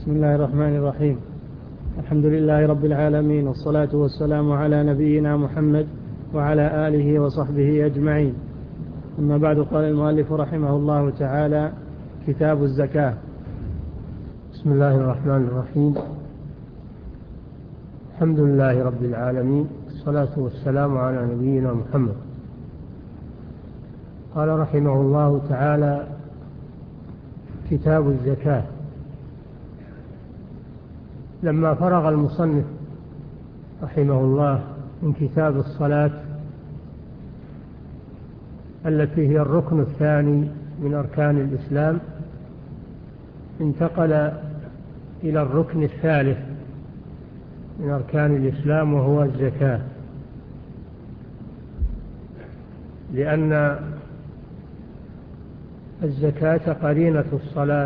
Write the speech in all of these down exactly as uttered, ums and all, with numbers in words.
بسم الله الرحمن الرحيم. الحمد لله رب العالمين، والصلاة والسلام على نبينا محمد وعلى آله وصحبه أجمعين. أما بعد، قال المؤلف رحمه الله تعالى: كتاب الزكاة. بسم الله الرحمن الرحيم. الحمد لله رب العالمين، والصلاة والسلام على نبينا محمد. قال رحمه الله تعالى: كتاب الزكاة. لما فرغ المصنف رحمه الله من كتاب الصلاة التي هي الركن الثاني من أركان الإسلام، انتقل إلى الركن الثالث من أركان الإسلام، وهو الزكاة، لأن الزكاة قرينة الصلاة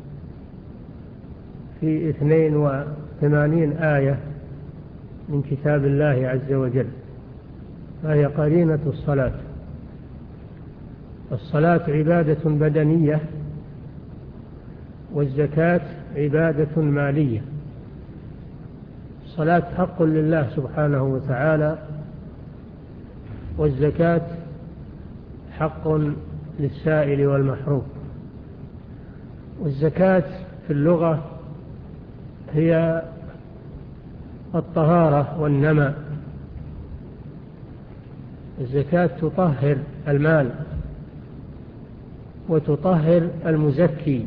في اثنين وثمانين آية من كتاب الله عز وجل، فهي قرينة الصلاة. الصلاة عبادة بدنية، والزكاة عبادة مالية. الصلاة حق لله سبحانه وتعالى، والزكاة حق للسائل والمحروم. والزكاة في اللغة هي الطهارة والنماء. الزكاة تطهر المال وتطهر المزكي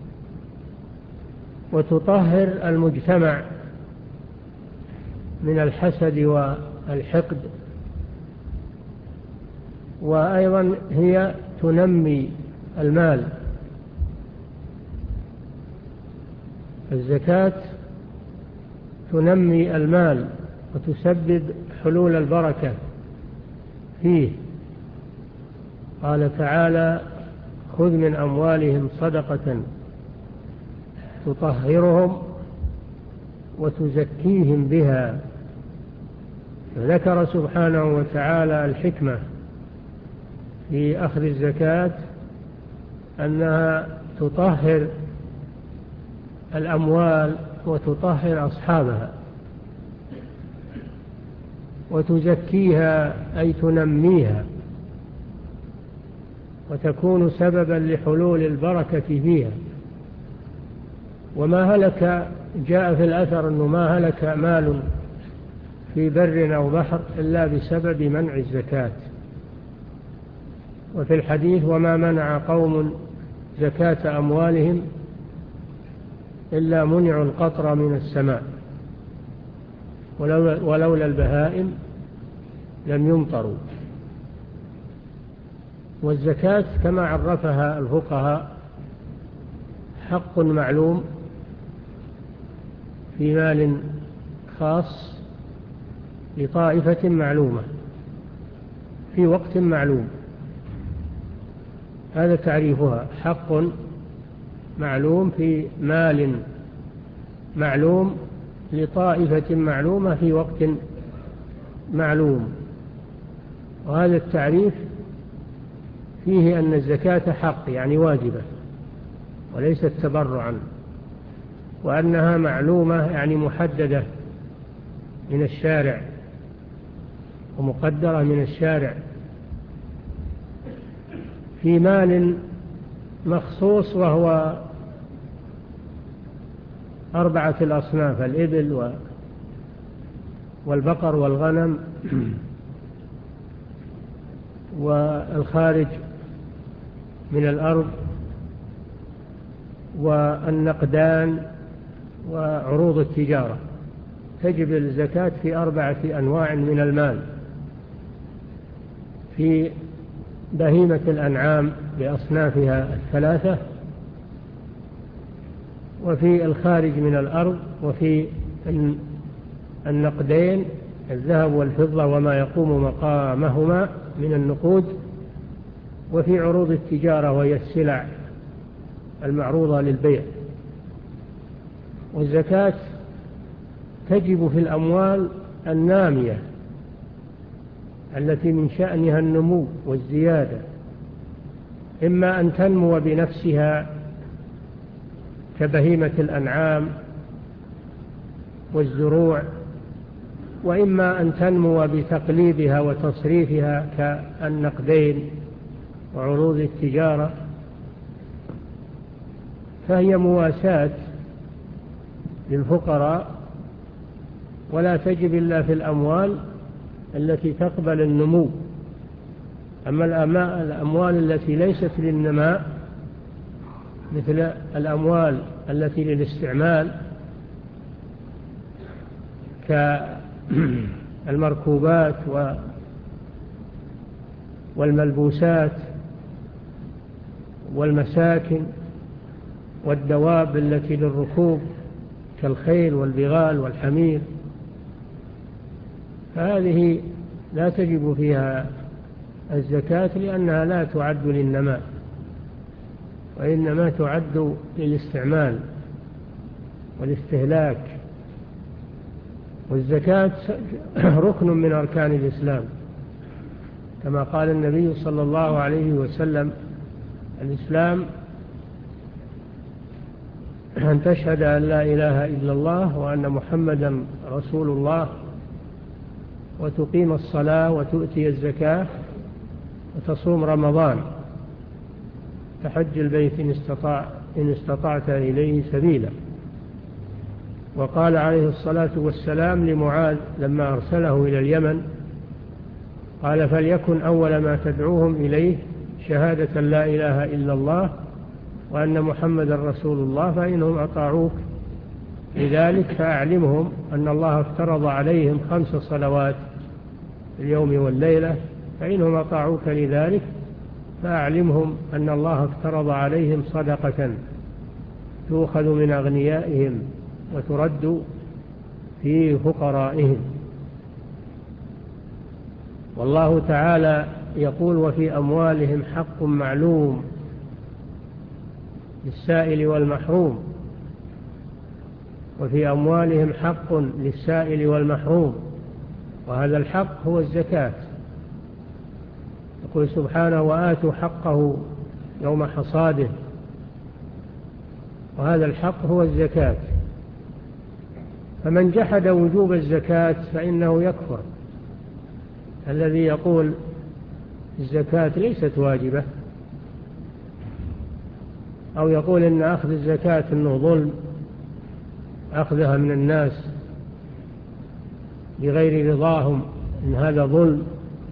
وتطهر المجتمع من الحسد والحقد، وأيضا هي تنمي المال. الزكاة تنمي المال وتسبب حلول البركة فيه. قال تعالى: خذ من أموالهم صدقة تطهرهم وتزكيهم بها. ذكر سبحانه وتعالى الحكمة في أخذ الزكاة، أنها تطهر الأموال وتطهر أصحابها، وتزكيها أي تنميها، وتكون سببا لحلول البركة فيها. وما هلك، جاء في الأثر أنه ما هلك مال في بر أو بحر إلا بسبب منع الزكاة. وفي الحديث: وما منع قوم زكاة أموالهم إلا منعوا القطر من السماء، ولولا البهائم لم يمطروا. والزكاة كما عرفها الفقهاء حق معلوم في مال خاص لطائفة معلومة في وقت معلوم. هذا تعريفها: حق معلوم في مال معلوم لطائفة معلومة في وقت معلوم. وهذا التعريف فيه أن الزكاة حق، يعني واجبة وليست تبرعا، وأنها معلومة يعني محددة من الشارع ومقدرة من الشارع في مال مخصوص، وهو أربعة الأصناف: الإبل والبقر والغنم والخارج من الأرض والنقدان وعروض التجارة. تجب الزكاة في أربعة أنواع من المال: في بهيمة الأنعام بأصنافها الثلاثة، وفي الخارج من الأرض، وفي النقدين الذهب والفضة وما يقوم مقامهما من النقود، وفي عروض التجارة وهي السلع المعروضة للبيع. والزكاة تجب في الأموال النامية التي من شأنها النمو والزيادة، إما أن تنمو بنفسها كبهيمة الأنعام والزروع، وإما أن تنمو بتقليبها وتصريفها كالنقدين وعروض التجارة، فهي مواساة للفقراء، ولا تجب إلا في الأموال التي تقبل النمو. أما الأموال التي ليست للنماء مثل الأموال التي للاستعمال كالمركوبات والملبوسات والمساكن والدواب التي للركوب كالخيل والبغال والحمير، فهذه لا تجب فيها الزكاة لأنها لا تعد للنماء، وإنما تعد للاستعمال والاستهلاك. والزكاة ركن من أركان الإسلام، كما قال النبي صلى الله عليه وسلم: الإسلام أن تشهد أن لا إله إلا الله وأن محمدا رسول الله، وتقيم الصلاة وتؤتي الزكاة وتصوم رمضان، تحج البيت إن, استطاع إن استطعت إليه سبيلا. وقال عليه الصلاة والسلام لمعاذ لما أرسله إلى اليمن، قال: فليكن أول ما تدعوهم إليه شهادة لا إله إلا الله وأن محمد رسول الله، فإنهم أطاعوك لذلك فأعلمهم أن الله افترض عليهم خمس صلوات في اليوم والليلة، فإنهم أطاعوك لذلك فأعلمهم أن الله افترض عليهم صدقة تؤخذ من أغنيائهم وترد في فقرائهم. والله تعالى يقول: وفي أموالهم حق معلوم للسائل والمحروم. وفي أموالهم حق للسائل والمحروم، وهذا الحق هو الزكاة. يقول سبحانه: وآتوا حقه يوم حصاده، وهذا الحق هو الزكاة. فمن جحد وجوب الزكاة فإنه يكفر. الذي يقول الزكاة ليست واجبة، أو يقول إن أخذ الزكاة إنه ظلم، أخذها من الناس بغير رضاهم إن هذا ظلم،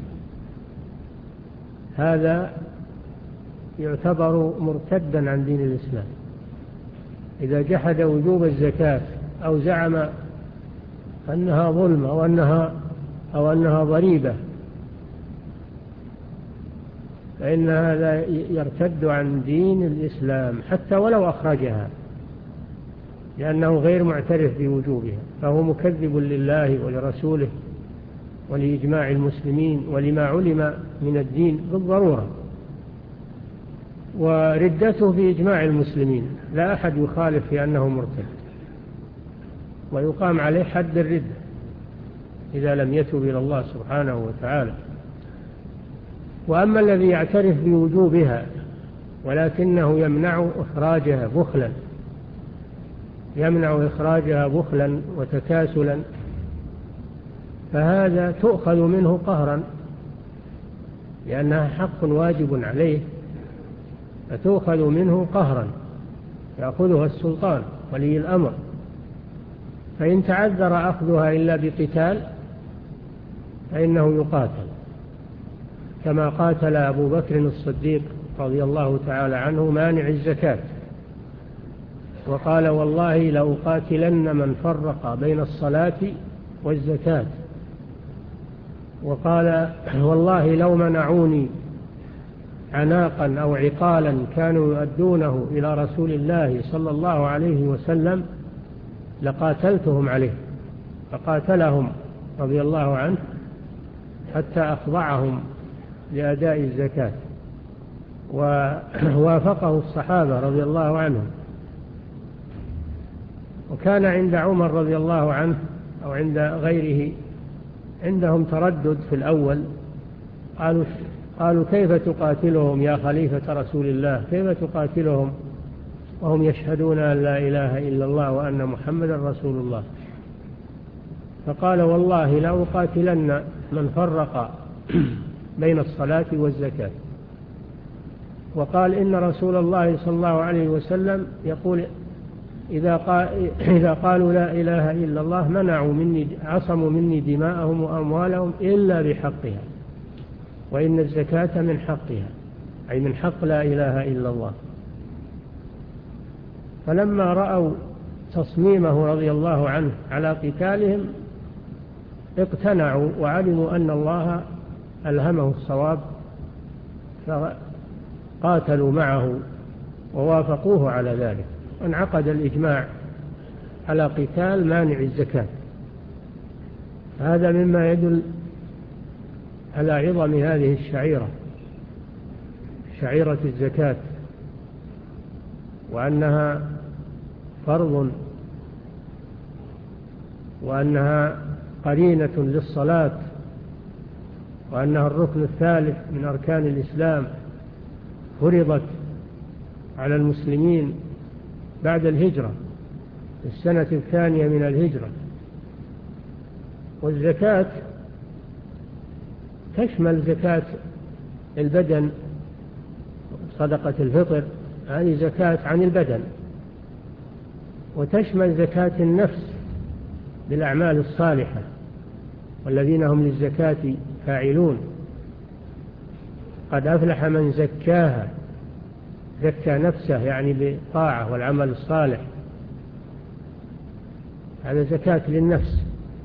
هذا يعتبر مرتدا عن دين الإسلام. إذا جحد وجوب الزكاة أو زعم أنها ظلم أو أنها, أو أنها ضريبة، فإن هذا يرتد عن دين الإسلام حتى ولو أخرجها، لأنه غير معترف بوجوبها، فهو مكذب لله ولرسوله ولإجماع المسلمين ولما علم من الدين بالضرورة. وردته في إجماع المسلمين، لا أحد يخالف في أنه مرتد، ويقام عليه حد الردة إذا لم يتب إلى الله سبحانه وتعالى. وأما الذي يعترف بوجوبها ولكنه يمنع إخراجها بخلا يمنع إخراجها بخلا وتكاسلا، فهذا تؤخذ منه قهرا، لأنها حق واجب عليه، فتؤخذ منه قهرا يأخذها السلطان ولي الأمر. فإن تعذر أخذها إلا بقتال فإنه يقاتل، كما قاتل أبو بكر الصديق رضي الله تعالى عنه مانع الزكاة، وقال: والله لأقاتلن من فرق بين الصلاة والزكاة. وقال: والله لو منعوني عناقا أو عقالا كانوا يؤدونه إلى رسول الله صلى الله عليه وسلم لقاتلتهم عليه. فقاتلهم رضي الله عنه حتى أخضعهم لأداء الزكاة، ووافقه الصحابة رضي الله عنهم. وكان عند عمر رضي الله عنه أو عند غيره عندهم تردد في الأول، قالوا قالوا كيف تقاتلهم يا خليفة رسول الله، كيف تقاتلهم وهم يشهدون أن لا إله إلا الله وأن محمدا رسول الله. فقال والله لا أقاتلن من فرق بين الصلاة والزكاة. وقال إن رسول الله صلى الله عليه وسلم يقول إذا, قال إذا قالوا لا إله إلا الله منعوا مني عصموا مني دماءهم وأموالهم إلا بحقها، وإن الزكاة من حقها، أي من حق لا إله إلا الله. فلما رأوا تصميمه رضي الله عنه على قتالهم اقتنعوا وعلموا أن الله ألهمه الصواب، فقاتلوا معه ووافقوه على ذلك، وانعقد الإجماع على قتال مانع الزكاة. هذا مما يدل على عظم هذه الشعيرة، شعيرة الزكاة، وأنها فرض، وأنها قرينة للصلاة، وأنها الركن الثالث من أركان الإسلام، فرضت على المسلمين بعد الهجرة في السنة الثانية من الهجرة. والزكاة تشمل زكاة البدن، صدقة الفطر هذه زكاة عن البدن، وتشمل زكاة النفس بالأعمال الصالحة، والذين هم للزكاة فاعلون. قد أفلح من زكاها، زكى نفسه يعني بالطاعة والعمل الصالح، هذا زكاة للنفس.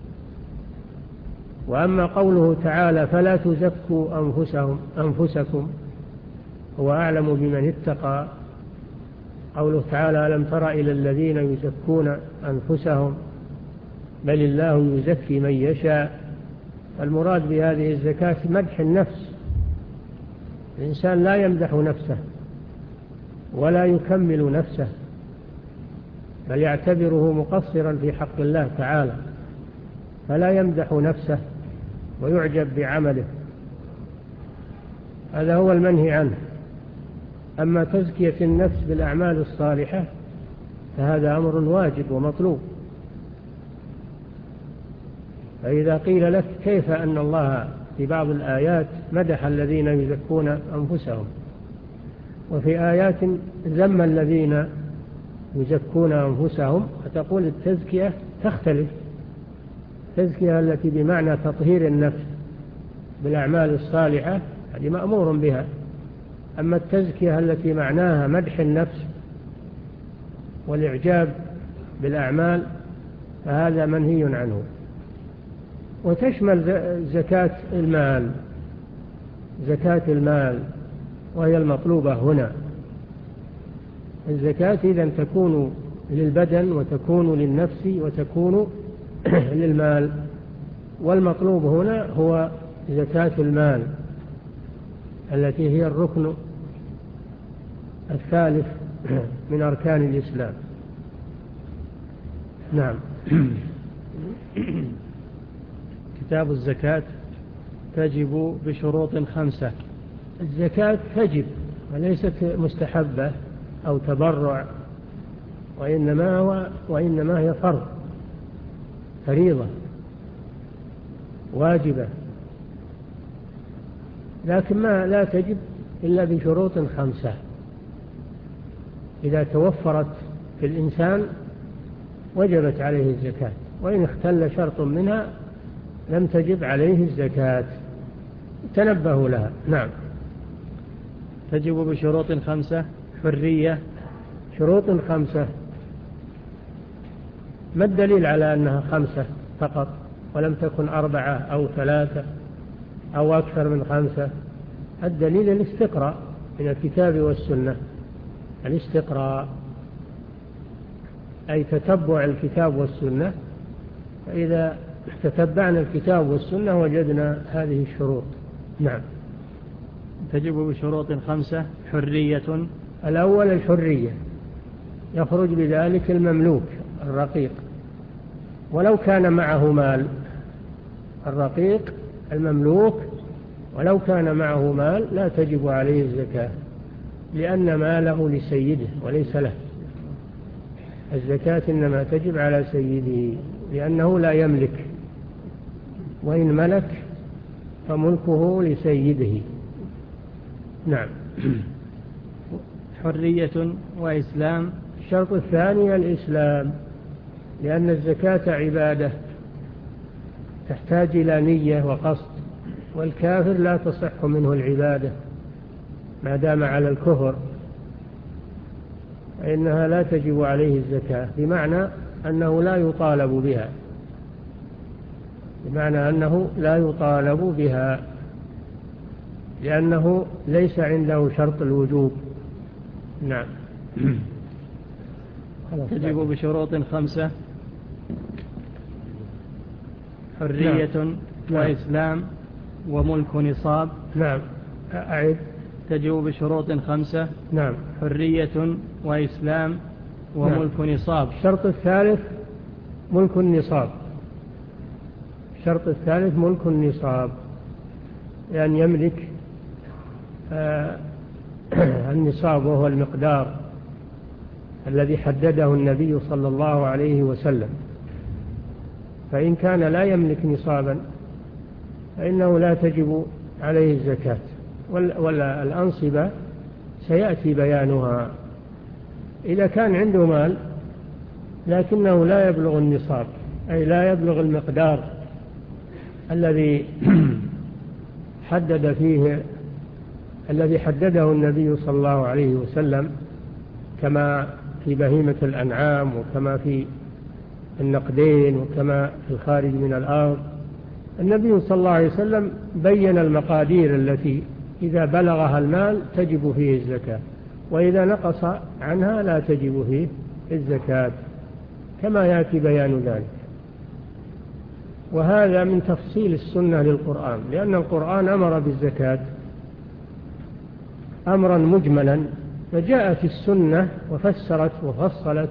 وأما قوله تعالى فلا تزكوا أنفسهم أنفسكم هو أعلم بمن اتقى، قوله تعالى ألم تر إلى الذين يزكون أنفسهم بل الله يزكي من يشاء. المراد بهذه الزكاة مدح النفس، الإنسان لا يمدح نفسه ولا يكمل نفسه، بل يعتبره مقصرا في حق الله تعالى، فلا يمدح نفسه ويعجب بعمله، هذا هو المنهي عنه. أما تزكية النفس بالأعمال الصالحة فهذا أمر واجب ومطلوب. فإذا قيل لك كيف أن الله في بعض الآيات مدح الذين يزكون أنفسهم، وفي آيات ذم الذين يزكون أنفسهم، فتقول التزكية تختلف. التزكية التي بمعنى تطهير النفس بالأعمال الصالحة هذه مأمور بها، أما التزكية التي معناها مدح النفس والإعجاب بالأعمال فهذا منهي عنه. وتشمل زكاة المال، زكاة المال وهي المطلوبة هنا. الزكاة إذن تكون للبدن وتكون للنفس وتكون للمال، والمطلوب هنا هو زكاة المال التي هي الركن الثالث من أركان الإسلام. نعم. كتاب الزكاة تجب بشروط خمسة. الزكاة تجب وليست مستحبة أو تبرع، وإنما, هو وإنما هي فرض، فريضة واجبة، لكن ما لا تجب إلا بشروط خمسة. إذا توفرت في الإنسان وجبت عليه الزكاة، وإن اختل شرط منها لم تجب عليه الزكاة، تنبهوا لها. نعم. تجب بشروط خمسة. حرية. شروط خمسة، ما الدليل على أنها خمسة فقط ولم تكن أربعة أو ثلاثة أو أكثر من خمسة؟ الدليل الاستقراء من الكتاب والسنة، الاستقراء أي تتبع الكتاب والسنة، فإذا تتبعنا الكتاب والسنة وجدنا هذه الشروط. نعم. تجب بشروط خمسة. حرية. الأول الحرية، يخرج بذلك المملوك الرقيق ولو كان معه مال، الرقيق المملوك ولو كان معه مال لا تجب عليه الزكاة، لأن ماله لسيده وليس له، الزكاة إنما تجب على سيده لأنه لا يملك، وإن ملك فملكه لسيده. نعم. حرية وإسلام. الشرط الثاني الإسلام، لأن الزكاة عبادة تحتاج إلى نية وقصد، والكافر لا تصح منه العبادة ما دام على الكفر، فإنها لا تجب عليه الزكاة، بمعنى أنه لا يطالب بها بمعنى أنه لا يطالب بها لأنه ليس عنده شرط الوجوب. نعم. تجب بشروط خمسة: حرية نعم. وإسلام وملك نصاب. نعم. أعد. تجب بشروط خمسة: نعم. حرية وإسلام وملك نعم. نصاب. الشرط الثالث ملك النصاب. الشرط الثالث ملك النصاب، لأن يملك آه النصاب، وهو المقدار الذي حدده النبي صلى الله عليه وسلم. فإن كان لا يملك نصابا فإنه لا تجب عليه الزكاة، ولا الأنصبة سيأتي بيانها. إذا كان عنده مال لكنه لا يبلغ النصاب، أي لا يبلغ المقدار الذي حدد فيه الذي حدده النبي صلى الله عليه وسلم، كما في بهيمة الأنعام، وكما في النقدين، وكما في الخارج من الأرض. النبي صلى الله عليه وسلم بين المقادير التي إذا بلغها المال تجب فيه الزكاة، وإذا نقص عنها لا تجب فيه الزكاة، كما يأتي بيان ذلك. وهذا من تفصيل السنة للقرآن، لأن القرآن أمر بالزكاة أمرا مجملا، فجاءت السنة وفسرت وفصلت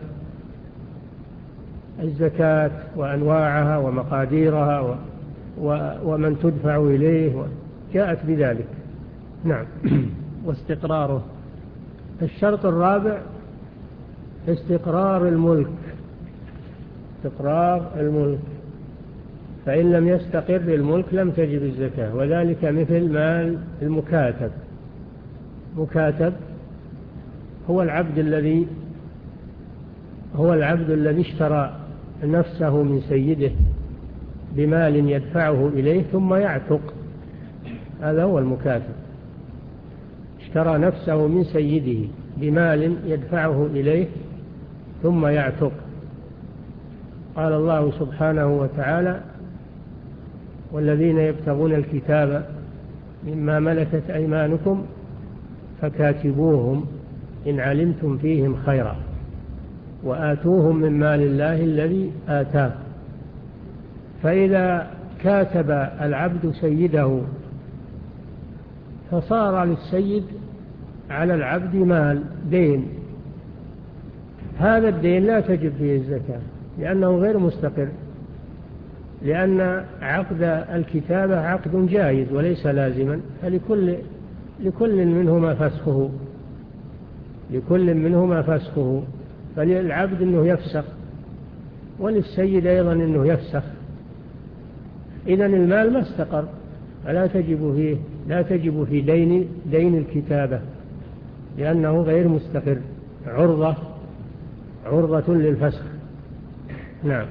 الزكاة وأنواعها ومقاديرها و... و... ومن تدفع إليه، جاءت بذلك. نعم. واستقراره. الشرط الرابع استقرار الملك. استقرار الملك، فإن لم يستقر الملك لم تجب الزكاة، وذلك مثل مال المكاتب. مكاتب هو العبد الذي هو العبد الذي اشترى نفسه من سيده بمال يدفعه إليه ثم يعتق، هذا هو المكاتب. اشترى نفسه من سيده بمال يدفعه إليه ثم يعتق. قال الله سبحانه وتعالى: والذين يبتغون الكتاب مما ملكت أيمانكم فكاتبوهم إن علمتم فيهم خيرا وآتوهم من مال الله الذي آتاه. فإذا كاتب العبد سيده فصار للسيد على العبد مال دين، هذا الدين لا تجب فيه الزكاة لأنه غير مستقر، لأن عقد الكتابة عقد جائز وليس لازما، فلكل لكل منهما فسخه لكل منهما فسخه فللعبد أنه يفسخ، وللسيد أيضا أنه يفسخ. إذن المال ما استقر، فلا تجب فيه لا تجب في دين دين الكتابة، لأنه غير مستقر، عرضة عرضة للفسخ. نعم.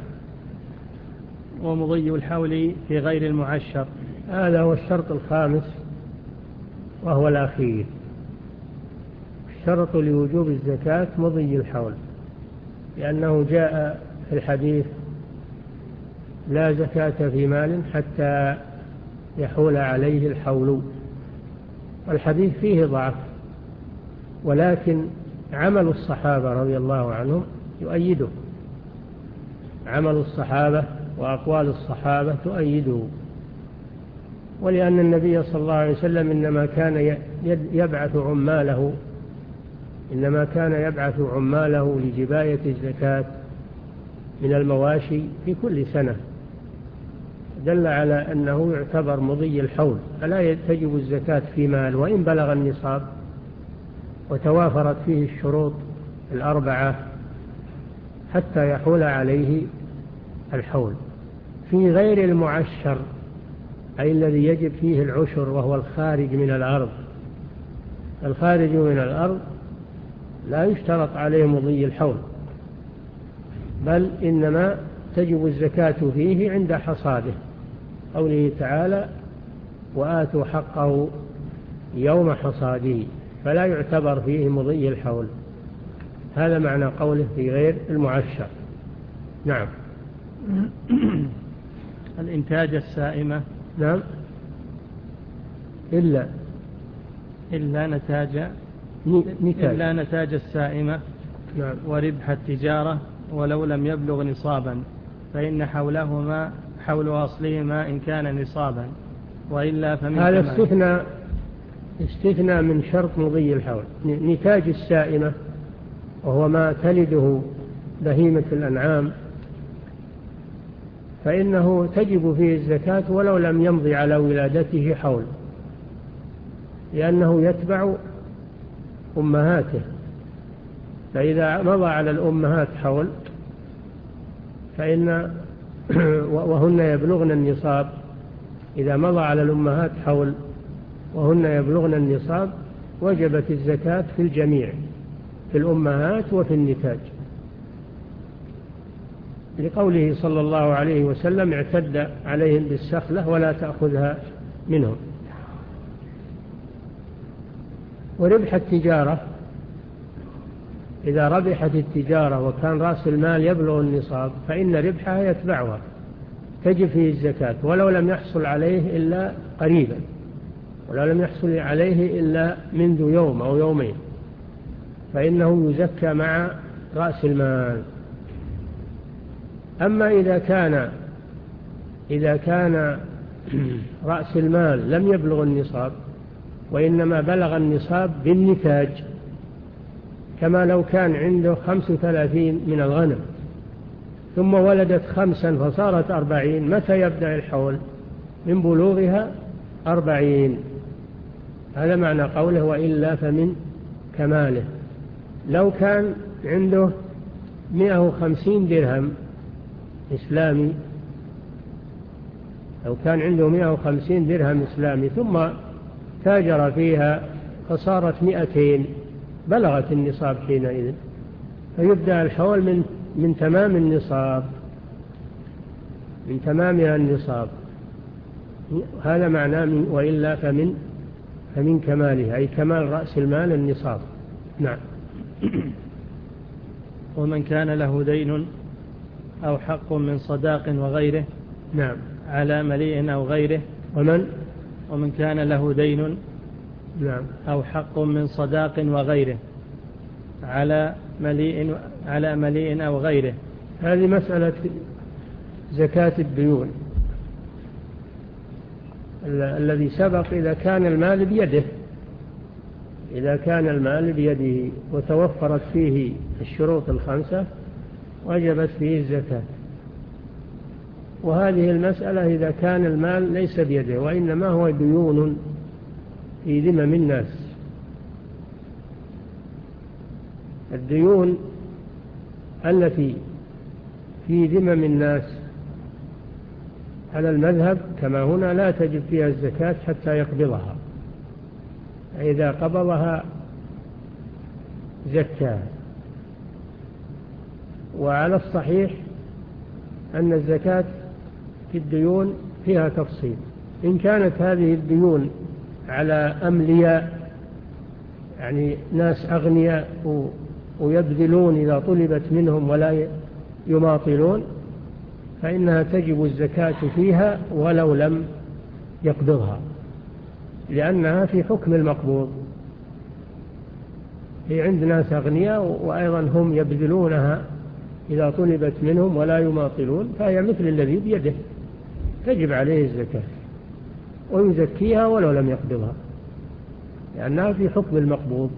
ومضي الحول في غير المعشر. هذا هو الشرط الخامس وهو الأخير. الشرط لوجوب الزكاة مضي الحول، لأنه جاء في الحديث: لا زكاة في مال حتى يحول عليه الحول. الحديث فيه ضعف، ولكن عمل الصحابة رضي الله عنهم يؤيده، عمل الصحابة وأقوال الصحابة تؤيده. ولأن النبي صلى الله عليه وسلم إنما كان يبعث عماله إنما كان يبعث عماله لجباية الزكاة من المواشي في كل سنة، دل على أنه يعتبر مضي الحول، فلا تجب الزكاة في مال وإن بلغ النصاب وتوافرت فيه الشروط الأربعة: حتى يحول عليه الحول. في غير المعشر أي الذي يجب فيه العشر وهو الخارج من الأرض، الخارج من الأرض لا يشترط عليه مضي الحول، بل إنما تجب الزكاة فيه عند حصاده، قوله تعالى وآتوا حقه يوم حصاده، فلا يعتبر فيه مضي الحول. هذا معنى قوله في غير المعشر. نعم. الإنتاج السائمة. نعم. إلا إلا نتاج نتاج إلا نتاج السائمة. نعم. وربح التجارة ولو لم يبلغ نصابا، فإن حولهما حول أصلهما إن كان نصابا، وإلا فمن هذا استثناء استثناء من شرط مضي الحول. نتاج السائمة وهو ما تلده بهيمة الأنعام، فإنه تجب فيه الزكاة ولو لم يمضي على ولادته حول، لأنه يتبع أمهاته، فإذا مضى على الأمهات حول فإن وهن يبلغن النصاب، إذا مضى على الأمهات حول وهن يبلغن النصاب وجبت الزكاة في الجميع، في الأمهات وفي النتاج، لقوله صلى الله عليه وسلم اعتد عليهم بالسخلة ولا تأخذها منهم. وربح التجارة، إذا ربحت التجارة وكان رأس المال يبلغ النصاب فإن ربحها يتبعها، تجب فيه الزكاة ولو لم يحصل عليه إلا قريبا، ولو لم يحصل عليه إلا منذ يوم أو يومين، فإنه يزكى مع رأس المال. أما إذا كان إذا كان رأس المال لم يبلغ النصاب وإنما بلغ النصاب بالنتاج، كما لو كان عنده خمس وثلاثين من الغنم ثم ولدت خمسا فصارت أربعين، متى يبدأ الحول؟ من بلوغها أربعين. هذا معنى قوله وإلا فمن كماله. لو كان عنده مئة وخمسين درهم إسلامي لو كان عنده مئة وخمسين درهم إسلامي ثم تاجر فيها فصارت مئتين، بلغت النصاب حينئذ، فيبدأ الحول من من تمام النصاب، من تمامها النصاب. هذا معناه من وإلا فمن فمن كمالها، أي كمال رأس المال النصاب. نعم. ومن كان له دين أو حق من صداق وغيره. نعم. على مليء أو غيره. ومن ومن كان له دين. نعم. أو حق من صداق وغيره على مليء على مليء أو غيره. هذه مسألة زكاة الديون. الذي سبق إذا كان المال بيده إذا كان المال بيده وتوفرت فيه الشروط الخمسة وجبت فيه الزكاة. وهذه المسألة إذا كان المال ليس بيده وإنما هو ديون في ذمم الناس. الديون التي في ذمم الناس على المذهب كما هنا لا تجب فيها الزكاة حتى يقبضها، إذا قبضها زكاها. وعلى الصحيح أن الزكاة في الديون فيها تفصيل. إن كانت هذه الديون على أملياء، يعني ناس أغنياء ويبذلون إذا طلبت منهم ولا يماطلون، فإنها تجب الزكاة فيها ولو لم يقبضها، لأنها في حكم المقبوض. هي عند ناس أغنياء وأيضا هم يبذلونها إذا طلبت منهم ولا يماطلون، فهي مثل الذي بيده، تجب عليه الزكاة ويزكيها ولو لم يقبضها، لأنها في حكم المقبوض.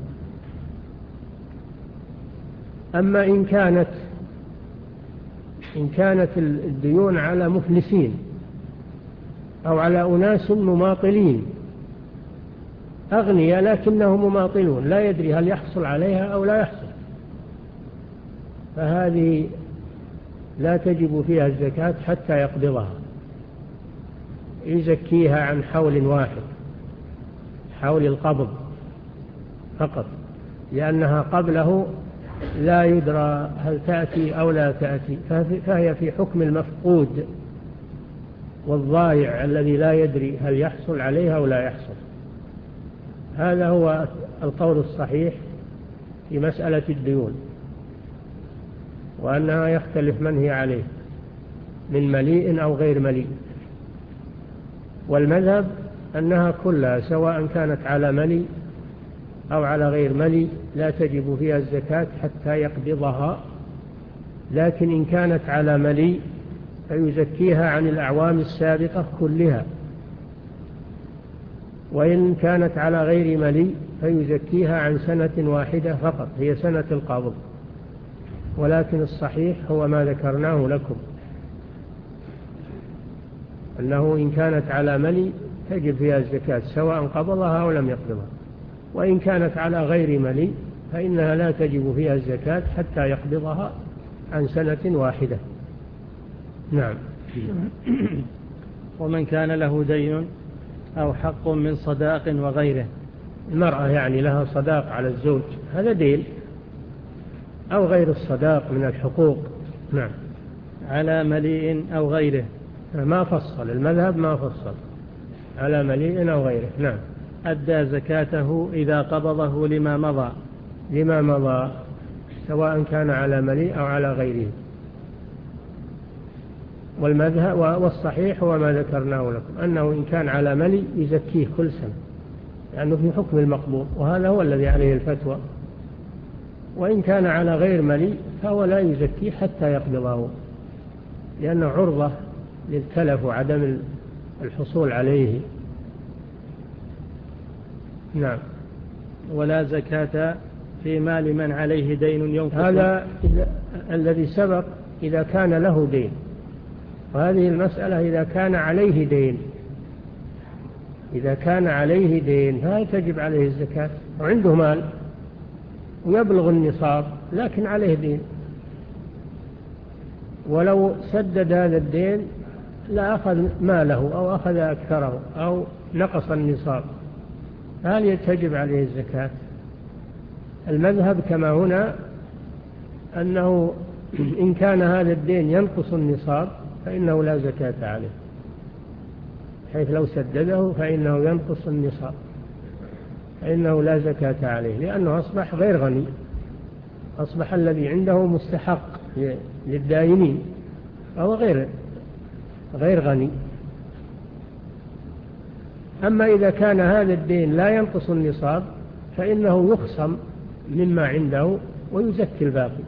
أما إن كانت إن كانت الديون على مفلسين أو على أناس مماطلين أغنياء لكنهم مماطلون لا يدري هل يحصل عليها أو لا يحصل، فهذه لا تجب فيها الزكاة حتى يقبضها، يزكيها عن حول واحد، حول القبض فقط، لأنها قبله لا يدرى هل تأتي أو لا تأتي، فهي في حكم المفقود والضائع الذي لا يدري هل يحصل عليها أو لا يحصل. هذا هو القول الصحيح في مسألة الديون، وأنها يختلف من هي عليه من مليء أو غير مليء. والمذهب أنها كلها سواء كانت على مليء أو على غير مليء لا تجب فيها الزكاة حتى يقبضها، لكن إن كانت على مليء فيزكيها عن الأعوام السابقة كلها، وإن كانت على غير مليء فيزكيها عن سنة واحدة فقط، هي سنة القبض. ولكن الصحيح هو ما ذكرناه لكم، أنه إن كانت على مليء تجب فيها الزكاة سواء قبضها أو لم يقبضها، وإن كانت على غير مليء فإنها لا تجب فيها الزكاة حتى يقبضها عن سنة واحدة. نعم. ومن كان له دين أو حق من صداق وغيره، المرأة يعني لها صداق على الزوج، هذا دين، أو غير الصداق من الحقوق. نعم. على مليء أو غيره، ما فصل المذهب، ما فصل على مليء أو غيره. نعم. أدى زكاته إذا قبضه لما مضى، لما مضى سواء كان على مليء أو على غيره. والمذهب والصحيح هو ما ذكرناه لكم، أنه إن كان على مليء يزكيه كل سنة لأنه في حكم المقبوض، وهذا هو الذي عليه الفتوى. وإن كان على غير مليء فهو لا يزكيه حتى يقبضه، لأنه عرضة للتلف وعدم الحصول عليه. نعم. ولا زكاة في مال من عليه دين ينقص. هذا الذي سبق إذا كان له دين، وهذه المسألة إذا كان عليه دين، إذا كان عليه دين فهي تجب عليه الزكاة، وعنده مال ويبلغ النصاب لكن عليه دين، ولو سدد هذا الدين لا أخذ ماله أو أخذ أكثره أو نقص النصاب، هل تجب عليه الزكاة؟ المذهب كما هنا أنه إن كان هذا الدين ينقص النصاب فإنه لا زكاة عليه، حيث لو سدده فإنه ينقص النصاب، فإنه لا زكاة عليه، لأنه أصبح غير غني، أصبح الذي عنده مستحق للدائنين، فهو غير غير غني. أما إذا كان هذا الدين لا ينقص النصاب فإنه يخصم مما عنده ويزكي الباقي،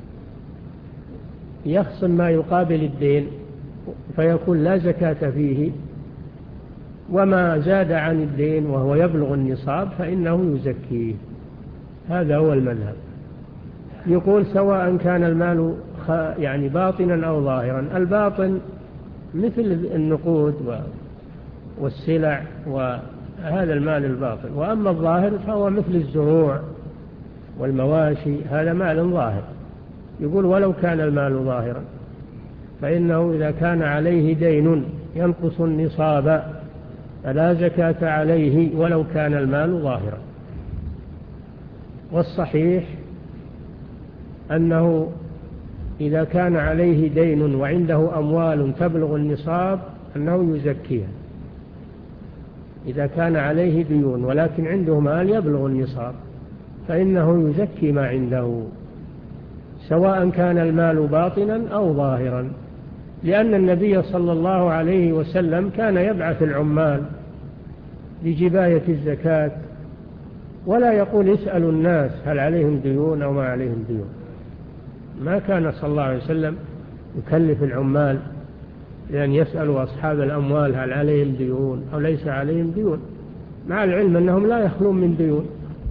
يخصم ما يقابل الدين فيكون لا زكاة فيه، وما زاد عن الدين وهو يبلغ النصاب فإنه يزكيه. هذا هو المذهب. يقول سواء كان المال يعني باطنا أو ظاهرا. الباطن مثل النقود والسلع وهذا المال الباطن، وأما الظاهر فهو مثل الزروع والمواشي، هذا مال ظاهر. يقول ولو كان المال ظاهرا فإنه إذا كان عليه دين ينقص النصاب فلا زكاة عليه ولو كان المال ظاهرا. والصحيح أنه إذا كان عليه دين وعنده أموال تبلغ النصاب أنه يزكيها. إذا كان عليه ديون ولكن عنده مال يبلغ النصاب فإنه يزكي ما عنده، سواء كان المال باطنا أو ظاهرا، لأن النبي صلى الله عليه وسلم كان يبعث العمال لجباية الزكاة ولا يقول اسألوا الناس هل عليهم ديون أو ما عليهم ديون. ما كان صلى الله عليه وسلم يكلف العمال لأن يسألوا أصحاب الأموال هل عليهم ديون أو ليس عليهم ديون، مع العلم أنهم لا يخلون من ديون.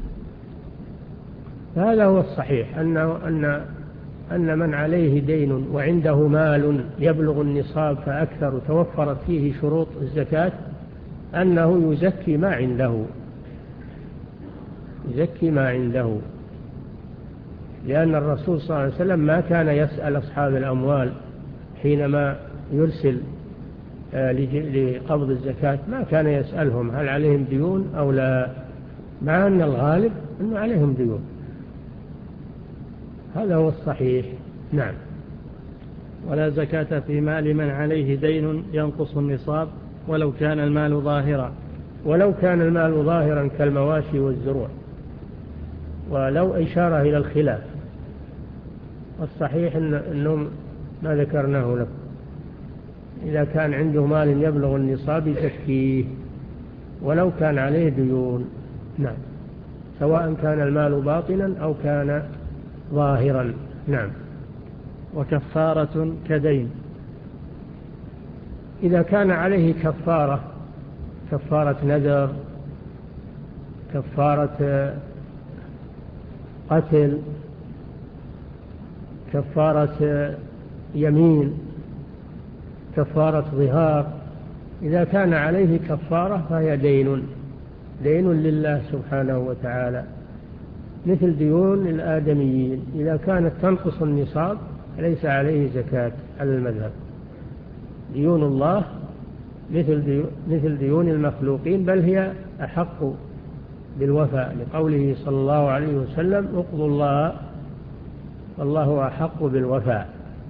هذا هو الصحيح، أنه أن أن من عليه دين وعنده مال يبلغ النصاب فأكثر توفرت فيه شروط الزكاة أنه يزكي ما عنده، يزكي ما عنده، لأن الرسول صلى الله عليه وسلم ما كان يسأل أصحاب الأموال حينما يرسل لقبض الزكاة ما كان يسألهم هل عليهم ديون أو لا، مع أن الغالب أنه عليهم ديون. هذا هو الصحيح. نعم. ولا زكاة في مال من عليه دين ينقص النصاب ولو كان المال ظاهرا. ولو كان المال ظاهرا كالمواشي والزروع، ولو إشارة إلى الخلاف، والصحيح إن أنهم ما ذكرناه لكم. إذا كان عنده مال يبلغ النصاب يزكيه ولو كان عليه ديون. نعم، سواء كان المال باطنا أو كان ظاهرا. نعم. وكفارة كدين. إذا كان عليه كفارة، كفارة نذر، كفارة قتل، كفارة يمين، كفارة ظهار، إذا كان عليه كفارة فهي دين دين لله سبحانه وتعالى، مثل ديون الآدميين. إذا كانت تنقص النصاب ليس عليه زكاة على المذهب. ديون الله مثل ديون, مثل ديون المخلوقين، بل هي أحق بالوفاء، لقوله صلى الله عليه وسلم اقضوا الله والله أحق بالوفاء.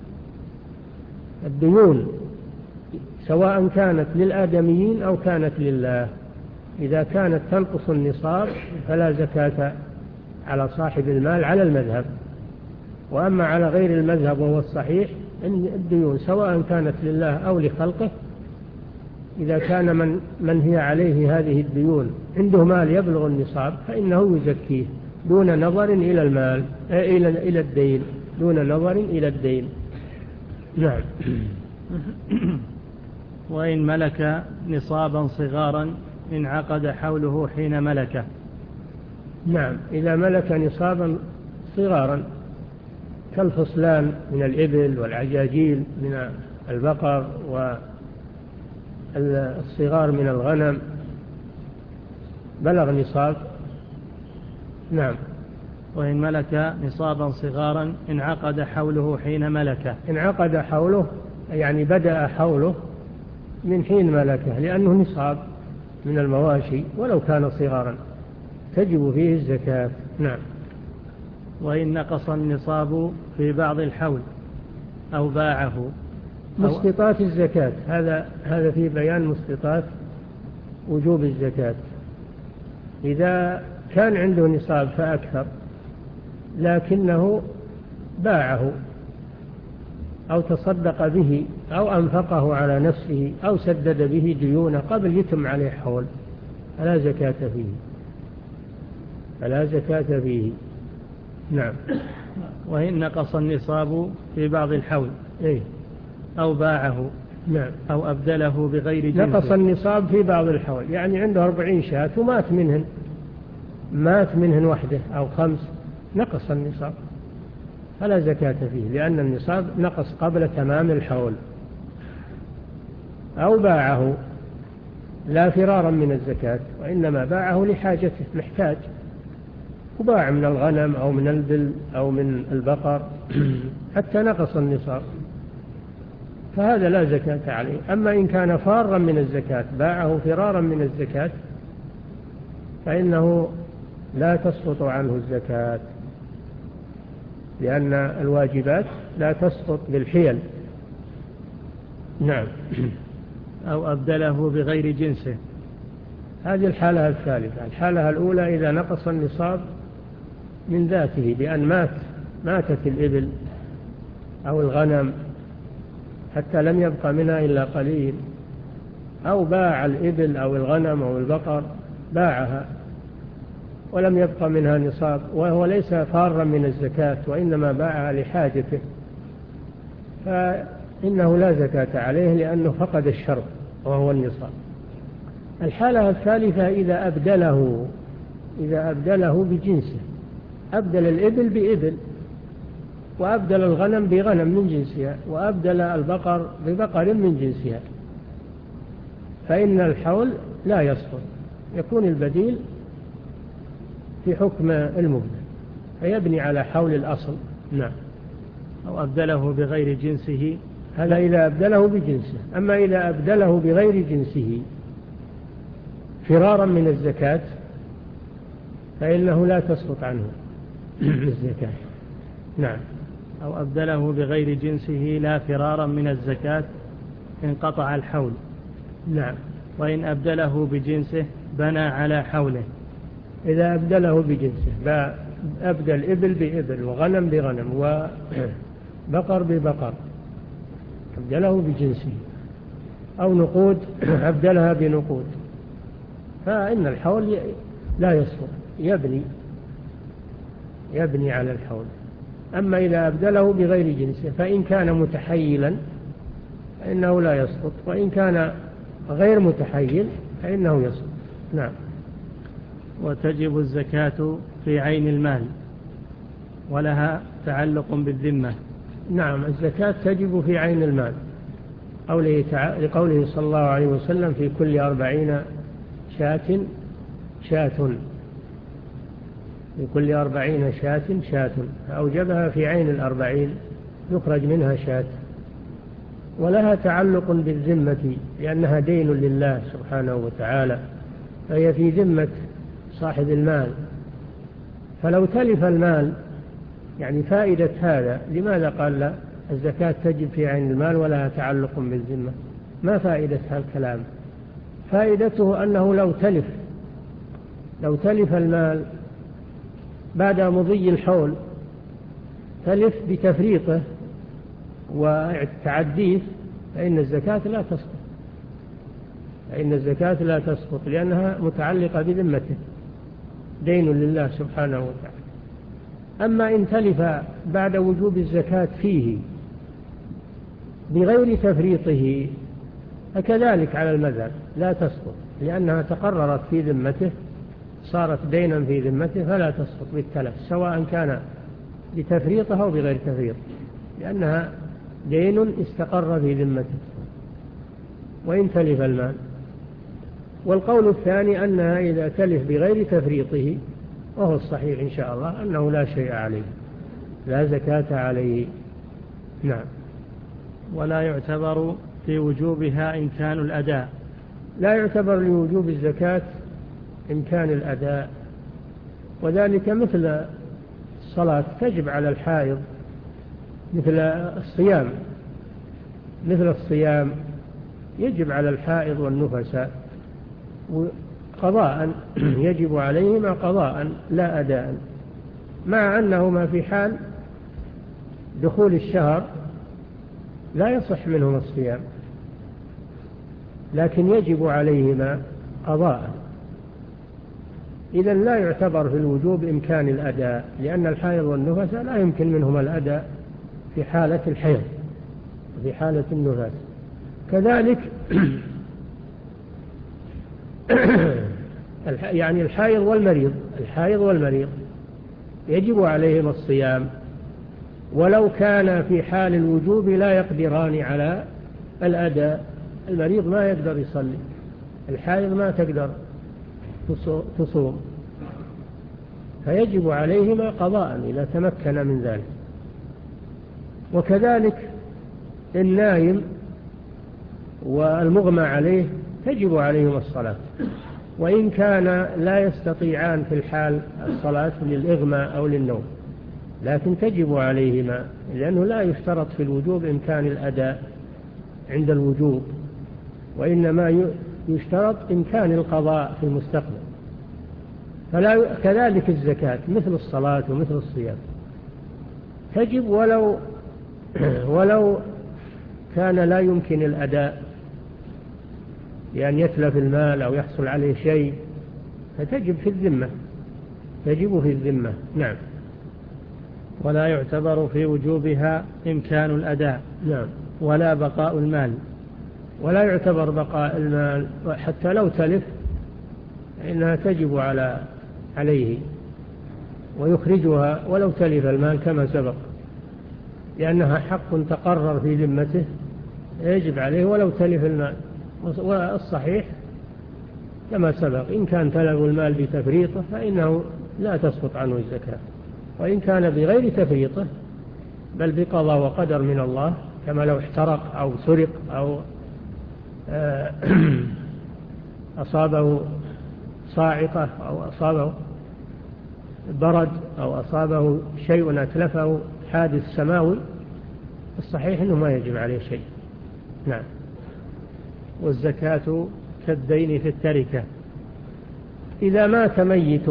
الديون سواء كانت للآدميين أو كانت لله، إذا كانت تنقص النصاب فلا زكاة على صاحب المال على المذهب. وأما على غير المذهب وهو الصحيح أن الديون سواء كانت لله أو لخلقه، إذا كان من, من هي عليه هذه الديون عنده مال يبلغ النصاب فإنه يزكيه دون نظر إلى المال إلى إلى الدين، دون نظر إلى الدين. نعم. وإن ملك نصابا صغارا انعقد حوله حين ملكه. نعم، إذا ملك نصابا صغارا كالفصلان من الإبل والعجاجيل من البقر والصغار من الغنم بلغ نصاب. نعم. وإن ملك نصابا صغارا انعقد حوله حين ملكه. انعقد حوله يعني بدأ حوله من حين ملكه، لأنه نصاب من المواشي ولو كان صغارا تجب فيه الزكاة. نعم. وإن نقص النصاب في بعض الحول أو باعه. مسقطات الزكاة، هذا هذا في بيان مسقطات وجوب الزكاة. إذا كان عنده نصاب فأكثر لكنه باعه أو تصدق به أو أنفقه على نفسه أو سدد به ديونه قبل يتم عليه حول فلا زكاة فيه، فلا زكاة فيه. نعم. وإن نقص النصاب في بعض الحول إيه؟ أو باعه. نعم. أو أبدله بغير جنسه. نقص النصاب في بعض الحول يعني عنده أربعين شاة ومات منهن مات منهن وحده أو خمس، نقص النصاب فلا زكاة فيه لأن النصاب نقص قبل تمام الحول. أو باعه لا فرارا من الزكاة وإنما باعه لحاجته، محتاج، وباع من الغنم أو من البل أو من البقر حتى نقص النصاب فهذا لا زكاة عليه. أما إن كان فارا من الزكاة باعه فرارا من الزكاة فإنه لا تسقط عنه الزكاة، لأن الواجبات لا تسقط بالحيل. نعم. أو أبدله بغير جنسه. هذه الحالة الثالثة. الحالة الأولى إذا نقص النصاب من ذاته بأن مات ماتت الإبل أو الغنم حتى لم يبقى منها إلا قليل، أو باع الإبل أو الغنم أو البقر باعها ولم يبقى منها نصاب وهو ليس فارا من الزكاة وإنما باعها لحاجته فإنه لا زكاة عليه لأنه فقد الشرط وهو النصاب. الحالة الثالثة إذا أبدله إذا أبدله بجنسه، أبدل الإبل بإبل وأبدل الغنم بغنم من جنسها وأبدل البقر ببقر من جنسها فإن الحول لا يسقط، يكون البديل في حكم المبدل فيبني على حول الأصل. نعم. أو أبدله بغير جنسه هذا إذا أبدله بجنسه. أما إذا أبدله بغير جنسه فرارا من الزكاة فإنه لا تسقط عنه الزكاة. نعم. أو أبدله بغير جنسه لا فرارا من الزكاة انقطع الحول. نعم. وإن أبدله بجنسه بنى على حوله. إذا أبدله بجنسه أبدل إبل بإبل وغنم بغنم وبقر ببقر أبدله بجنسه، أو نقود أبدلها بنقود، فإن الحول لا يسقط، يبني يبني على الحول. أما إذا أبدله بغير جنسه فإن كان متحيلا فإنه لا يسقط، وإن كان غير متحيل فإنه يسقط. نعم. وتجب الزكاة في عين المال ولها تعلق بالذمة. نعم، الزكاة تجب في عين المال، لقوله صلى الله عليه وسلم في كل أربعين شاة شاة في كل أربعين شاة شاة، فأوجبها في عين الأربعين يخرج منها شاة. ولها تعلق بالذمة لأنها دين لله سبحانه وتعالى، فهي في ذمة صاحب المال. فلو تلف المال يعني فائدة هذا، لماذا قال لا الزكاة تجب في عين المال ولها تعلق بالذمة؟ ما فائدة هذا الكلام؟ فائدته أنه لو تلف لو تلف المال بعد مضي الحول، تلف بتفريطه وتعديه، فإن الزكاة لا تسقط فإن الزكاة لا تسقط لأنها متعلقة بذمته، دين لله سبحانه وتعالى. أما إن تلف بعد وجوب الزكاة فيه بغير تفريطه فكذلك على المذهب لا تسقط، لأنها تقررت في ذمته، صارت دينا في ذمته، فلا تسقط بالتلف سواء كان بتفريطه أو بغير تفريط، لأنها دين استقر في ذمته وإن تلف المال. والقول الثاني أنها إذا تلف بغير تفريطه، وهو الصحيح إن شاء الله، أنه لا شيء عليه، لا زكاة عليه. نعم. ولا يعتبر في وجوبها إمكان الأداء. لا يعتبر لوجوب الزكاة إمكان الأداء، وذلك مثل الصلاة تجب على الحائض، مثل الصيام مثل الصيام يجب على الحائض والنفساء قضاء، يجب عليهما قضاء لا أداء، مع أنهما في حال دخول الشهر لا يصح منهما الصيام، لكن يجب عليهما قضاء. إذن لا يعتبر في الوجوب إمكان الأداء، لأن الحائض والنفساء لا يمكن منهما الأداء في حالة الحيض وفي حالة النفاس. كذلك يعني الحائض والمريض الحائض والمريض يجب عليهم الصيام، ولو كان في حال الوجوب لا يقدران على الأداء. المريض ما يقدر يصلي، الحائض ما تقدر تصوم، فيجب عليهما قضاء إذا تمكن من ذلك. وكذلك النائم والمغمى عليه تجب عليهما الصلاة، وإن كان لا يستطيعان في الحال الصلاة للإغماء أو للنوم، لكن تجب عليهما، لأنه لا يشترط في الوجوب إمكان الأداء عند الوجوب، وإنما يشترط إمكان القضاء في المستقبل. فلا كذلك الزكاة مثل الصلاة ومثل الصيام تجب ولو ولو كان لا يمكن الأداء، لأن يتلف المال أو يحصل عليه شيء، فتجب في الذمة تجب في الذمة. نعم. ولا يعتبر في وجوبها إمكان الأداء. نعم. ولا بقاء المال. ولا يعتبر بقاء المال، حتى لو تلف إنها تجب على عليه ويخرجها ولو تلف المال كما سبق، لأنها حق تقرر في ذمته يجب عليه ولو تلف المال. والصحيح كما سبق، إن كان تلف المال بتفريطه فإنه لا تسقط عنه الزكاة، وإن كان بغير تفريطه بل بقضاء وقدر من الله كما لو احترق أو سرق أو أصابه صاعقة أو أصابه برد أو أصابه شيء أتلفه حادث سماوي، الصحيح أنه ما يجب عليه شيء. نعم. والزكاة كالدين في التركة. إذا مات ميت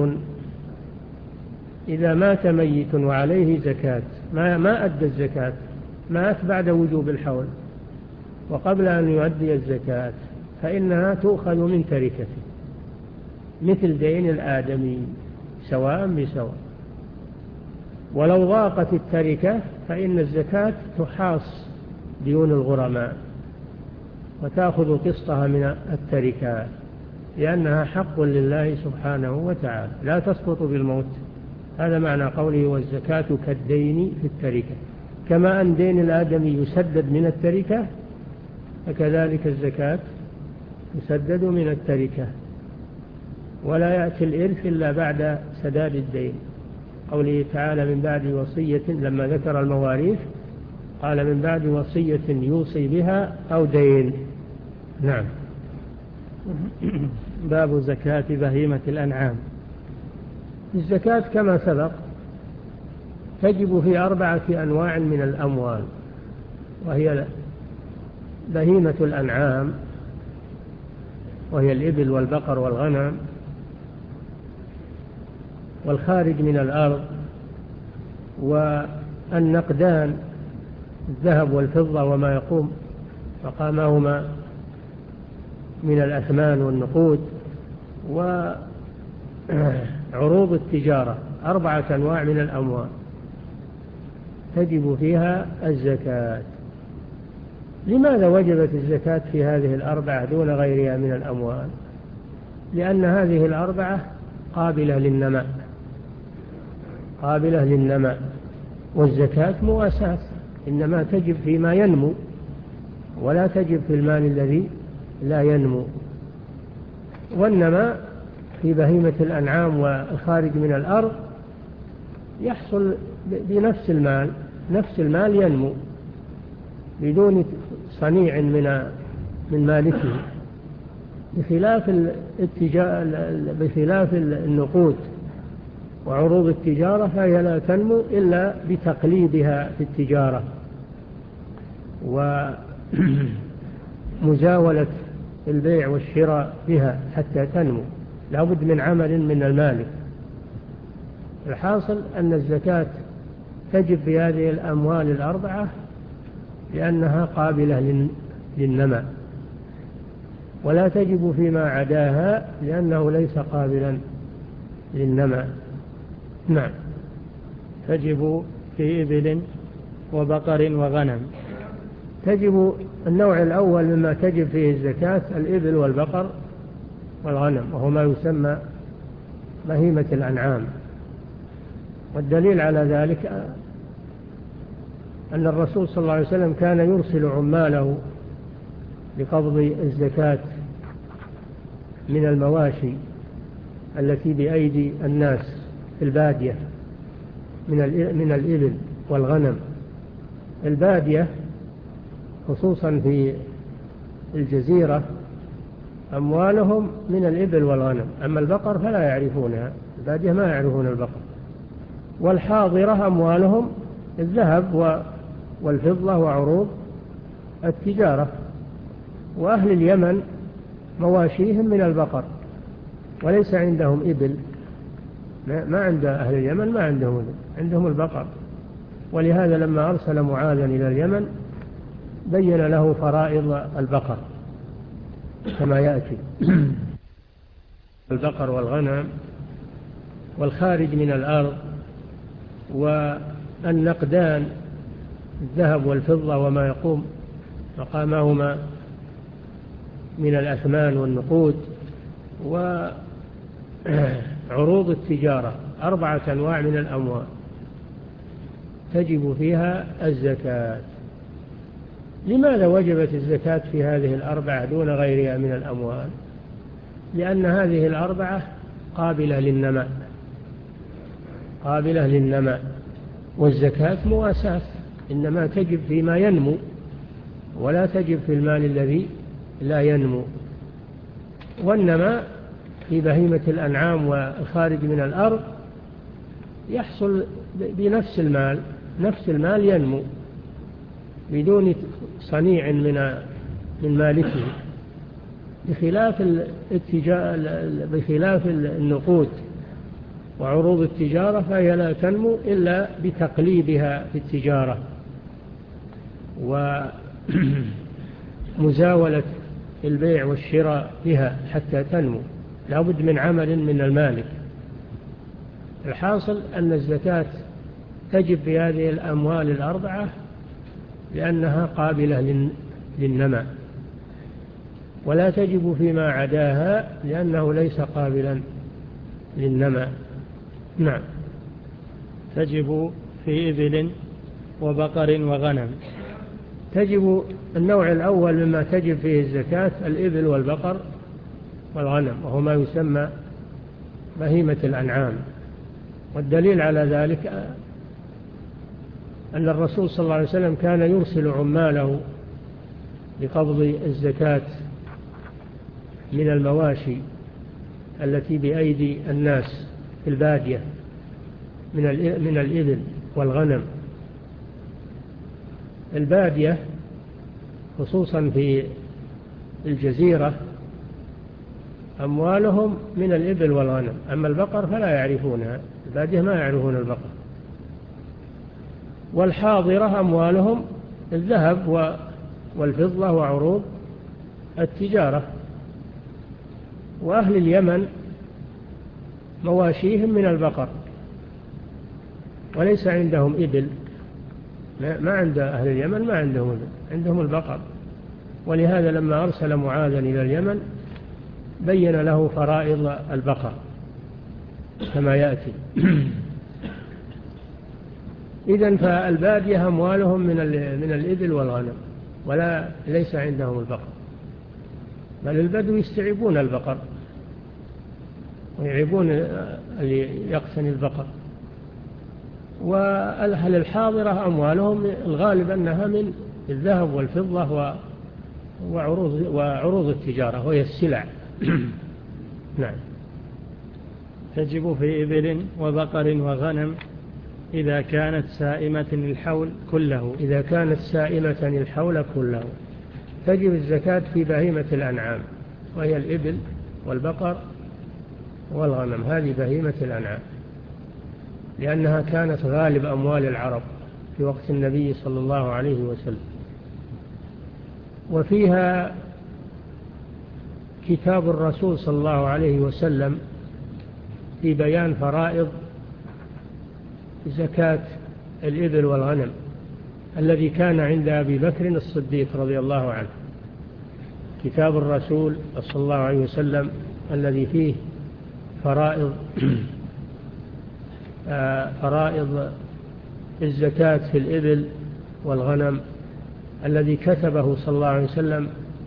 إذا مات ميت وعليه زكاة، ما ما أدى الزكاة، مات بعد وجوب الحول وقبل أن يؤدي الزكاة، فإنها تؤخذ من تركته مثل دين الآدمي سواء بسواء. ولو ضاقت التركة فإن الزكاة تحاص ديون الغرماء وتأخذ قسطها من التركة، لأنها حق لله سبحانه وتعالى لا تسقط بالموت. هذا معنى قوله والزكاة كالدين في التركة، كما أن دين الآدمي يسدد من التركة فكذلك الزكاة يسدد من التركة، ولا يأتي الإرث إلا بعد سداد الدين. قوله تعالى من بعد وصية، لما ذكر المواريث قال من بعد وصية يوصي بها أو دين. نعم. باب زكاة بهيمة الأنعام. الزكاة كما سبق تجب في أربعة أنواع من الأموال، وهي بهيمة الأنعام وهي الإبل والبقر والغنم، والخارج من الأرض، والنقدان الذهب والفضة وما يقوم مقامهما من الأثمان والنقود، وعروض التجارة. أربعة أنواع من الأموال تجب فيها الزكاة. لماذا وجبت الزكاة في هذه الأربعة دون غيرها من الأموال؟ لأن هذه الأربعة قابلة للنماء قابلة للنماء والزكاة مواساة، إنما تجب فيما ينمو ولا تجب في المال الذي لا ينمو. والنماء في بهيمة الأنعام والخارج من الأرض يحصل بنفس المال، نفس المال ينمو بدون صنيع من من مالكه، بخلاف الاتجاه بخلاف النقود وعروض التجارة، فهي لا تنمو إلا بتقليدها في التجارة ومزاولة البيع والشراء بها حتى تنمو، لا بد من عمل من المالك. الحاصل أن الزكاة تجب في هذه الأموال الأربعة لأنها قابلة للنماء، ولا تجب فيما عداها لأنه ليس قابلا للنماء. نعم. تجب في إبل وبقر وغنم. تجب النوع الأول مما تجب فيه الزكاة الإبل والبقر والغنم، وهو ما يسمى بهيمة الأنعام. والدليل على ذلك أن الرسول صلى الله عليه وسلم كان يرسل عماله لقبض الزكاة من المواشي التي بأيدي الناس في البادية من من الإبل والغنم. البادية خصوصا في الجزيرة أموالهم من الإبل والغنم، أما البقر فلا يعرفونها، البادية ما يعرفون البقر. والحاضرة أموالهم الذهب والفضة وعروض التجارة. وأهل اليمن مواشيهم من البقر وليس عندهم إبل، ما عند أهل اليمن ما عندهم إبل، عندهم البقر. ولهذا لما أرسل معاذا إلى اليمن بين له فرائض البقر كما يأتي البقر والغنم والخارج من الأرض والنقدان الذهب والفضة وما يقوم مقامهما من الأثمان والنقود، وعروض التجارة. أربعة أنواع من الأموال تجب فيها الزكاة. لماذا وجبت الزكاة في هذه الأربعة دون غيرها من الأموال؟ لأن هذه الأربعة قابلة للنماء قابلة للنماء والزكاة مواساة، إنما تجب فيما ينمو ولا تجب في المال الذي لا ينمو. والنماء في بهيمة الأنعام والخارج من الأرض يحصل بنفس المال، نفس المال ينمو بدون صنيع من من مالكه، بخلاف الاتجاه بخلاف النقود وعروض التجارة، فهي لا تنمو إلا بتقليبها في التجارة ومزاولة البيع والشراء بها حتى تنمو، لا بد من عمل من المالك. الحاصل أن الزكاة تجب في هذه الأموال الأربعة لأنها قابلة للنماء، ولا تجب فيما عداها لأنه ليس قابلا للنماء. نعم. تجب في إبل وبقر وغنم. تجب النوع الأول مما تجب فيه الزكاة الإبل والبقر والغنم، وهو ما يسمى بهيمة الأنعام. والدليل على ذلك أن الرسول صلى الله عليه وسلم كان يرسل عماله لقبض الزكاة من المواشي التي بأيدي الناس في البادية من من الإبل والغنم. البادية خصوصا في الجزيرة أموالهم من الإبل والغنم، أما البقر فلا يعرفونها، البادية ما يعرفون البقر. والحاضرة أموالهم الذهب والفضة وعروض التجارة. وأهل اليمن مواشيهم من البقر وليس عندهم إبل، ما عند أهل اليمن ما عندهم إبل، عندهم البقر. ولهذا لما أرسل معاذا إلى اليمن بين له فرائض البقر كما يأتي. إذن فالبادية أموالهم من من الإبل والغنم ولا ليس عندهم البقر، بل البدو يستعيبون البقر ويعيبون اللي يقتني البقر. والأهل الحاضرة أموالهم الغالب أنها من الذهب والفضة وعروض, وعروض التجارة وهي السلع. نعم. تجب في إبل وبقر وغنم إذا كانت سائمة الحول كله. إذا كانت سائمة الحول كله تجب الزكاة في بهيمة الأنعام، وهي الإبل والبقر والغنم، هذه بهيمة الأنعام، لأنها كانت غالب أموال العرب في وقت النبي صلى الله عليه وسلم. وفيها كتاب الرسول صلى الله عليه وسلم في بيان فرائض زكاة الإبل والغنم الذي كان عند أبي بكر الصديق رضي الله عنه. كتاب الرسول صلى الله عليه وسلم الذي فيه فرائض فرائض الزكاة في الإبل والغنم الذي كتبه صلى الله عليه وسلم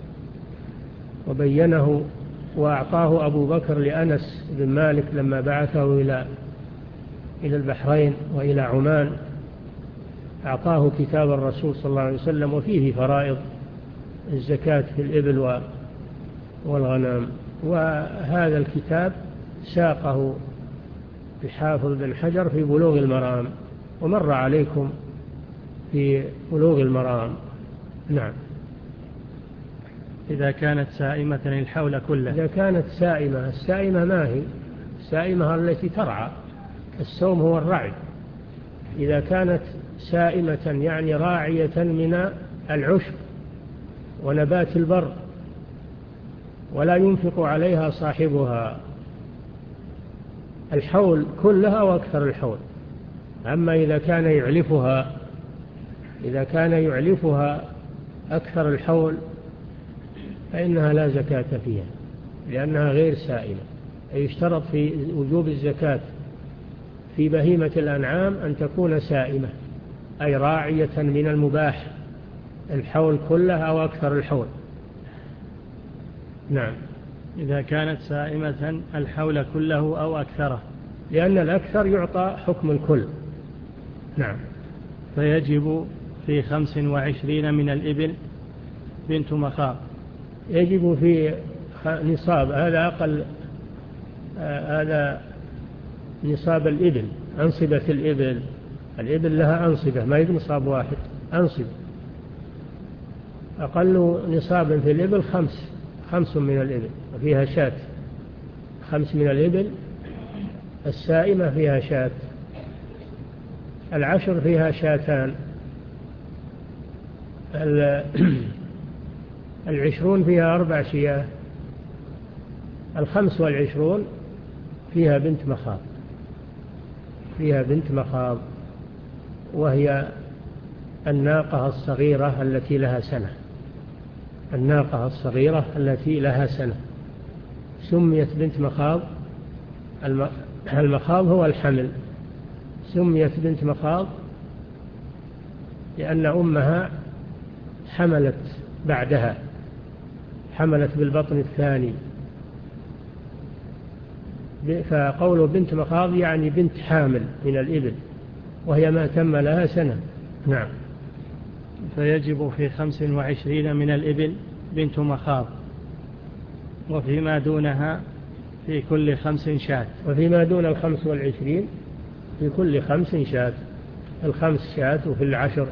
وبينه وأعطاه أبو بكر لأنس بن مالك لما بعثه إلى إلى البحرين وإلى عمان، أعطاه كتاب الرسول صلى الله عليه وسلم وفيه فرائض الزكاة في الإبل والغنم. وهذا الكتاب ساقه الحافظ بن حجر في بلوغ المرام، ومر عليكم في بلوغ المرام. نعم. إذا كانت سائمة الحول كله. إذا كانت سائمة، السائمة ما هي؟ السائمة التي ترعى، السوم هو الرعي. إذا كانت سائمة يعني راعية من العشب ونبات البر ولا ينفق عليها صاحبها الحول كلها وأكثر الحول. أما إذا كان يعلفها إذا كان يعلفها أكثر الحول فإنها لا زكاة فيها لأنها غير سائمة. يشترط في وجوب الزكاة في بهيمة الأنعام أن تكون سائمة، أي راعية من المباح الحول كلها أو أكثر الحول. نعم. إذا كانت سائمة الحول كله أو أكثره، لأن الأكثر يعطى حكم الكل. نعم. فيجب في خمس وعشرين من الإبل بنت مخاض. يجب في نصاب، هذا أقل، آه هذا نصاب الإبل، أنصبة الإبل. الإبل لها أنصبة، ما يجب نصاب واحد، أنصبة. أقل نصاب في الإبل خمس خمس من الإبل وفيها شاة، خمس من الإبل السائمة فيها شاة، العشر فيها شاتان، العشرون فيها أربع شياه، الخمس والعشرون فيها بنت مخاض، فيها بنت مخاض وهي الناقة الصغيرة التي لها سنة، الناقة الصغيرة التي لها سنة سميت بنت مخاض. المخاض هو الحمل، سميت بنت مخاض لأن أمها حملت بعدها، حملت بالبطن الثاني، فقوله بنت مخاض يعني بنت حامل من الإبل، وهي ما تم لها سنة. نعم. فيجب في خمس وعشرين من الإبل بنت مخاض، وفيما دونها في كل خمس شاة. وفيما دون الخمس والعشرين في كل خمس شاة، الخمس شاة، وفي العشر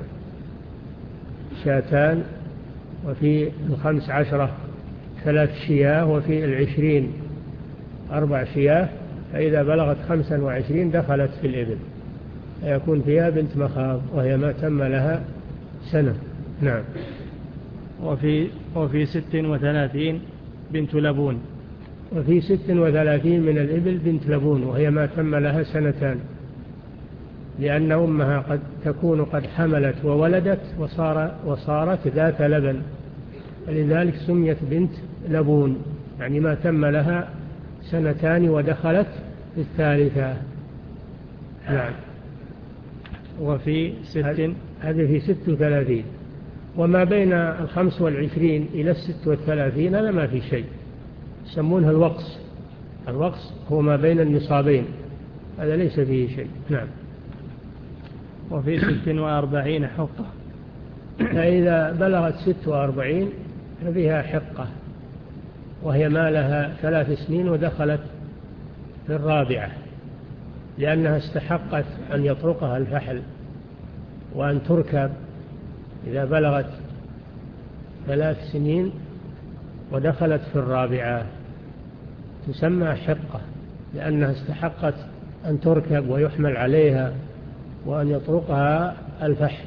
شاتان، وفي الخمس عشرة ثلاث شياه، وفي العشرين أربع شياه. فإذا بلغت خمسا وعشرين دخلت في الإبل، يكون فيها بنت مخاض وهي ما تم لها سنة. نعم. وفي, وفي ست وثلاثين بنت لبون. وفي ست وثلاثين من الإبل بنت لبون وهي ما تم لها سنتان، لأن أمها قد تكون قد حملت وولدت وصار وصارت ذات لبن، لذلك سميت بنت لبون، يعني ما تم لها سنتان ودخلت في الثالثة. نعم. وفي ست، هذه في ست وثلاثين، وما بين الخمس والعشرين إلى الست والثلاثين هذا ما في شيء، يسمونها الوقص. الوقص هو ما بين النصابين، هذا ليس فيه شيء. نعم. وفي ست وأربعين حقة. فإذا بلغت ست وأربعين ففيها حقة، وهي ما لها ثلاث سنين ودخلت في الرابعة، لأنها استحقت أن يطرقها الفحل وأن تركب. إذا بلغت ثلاث سنين ودخلت في الرابعة تسمى حقة، لأنها استحقت أن تركب ويحمل عليها وأن يطرقها الفحل.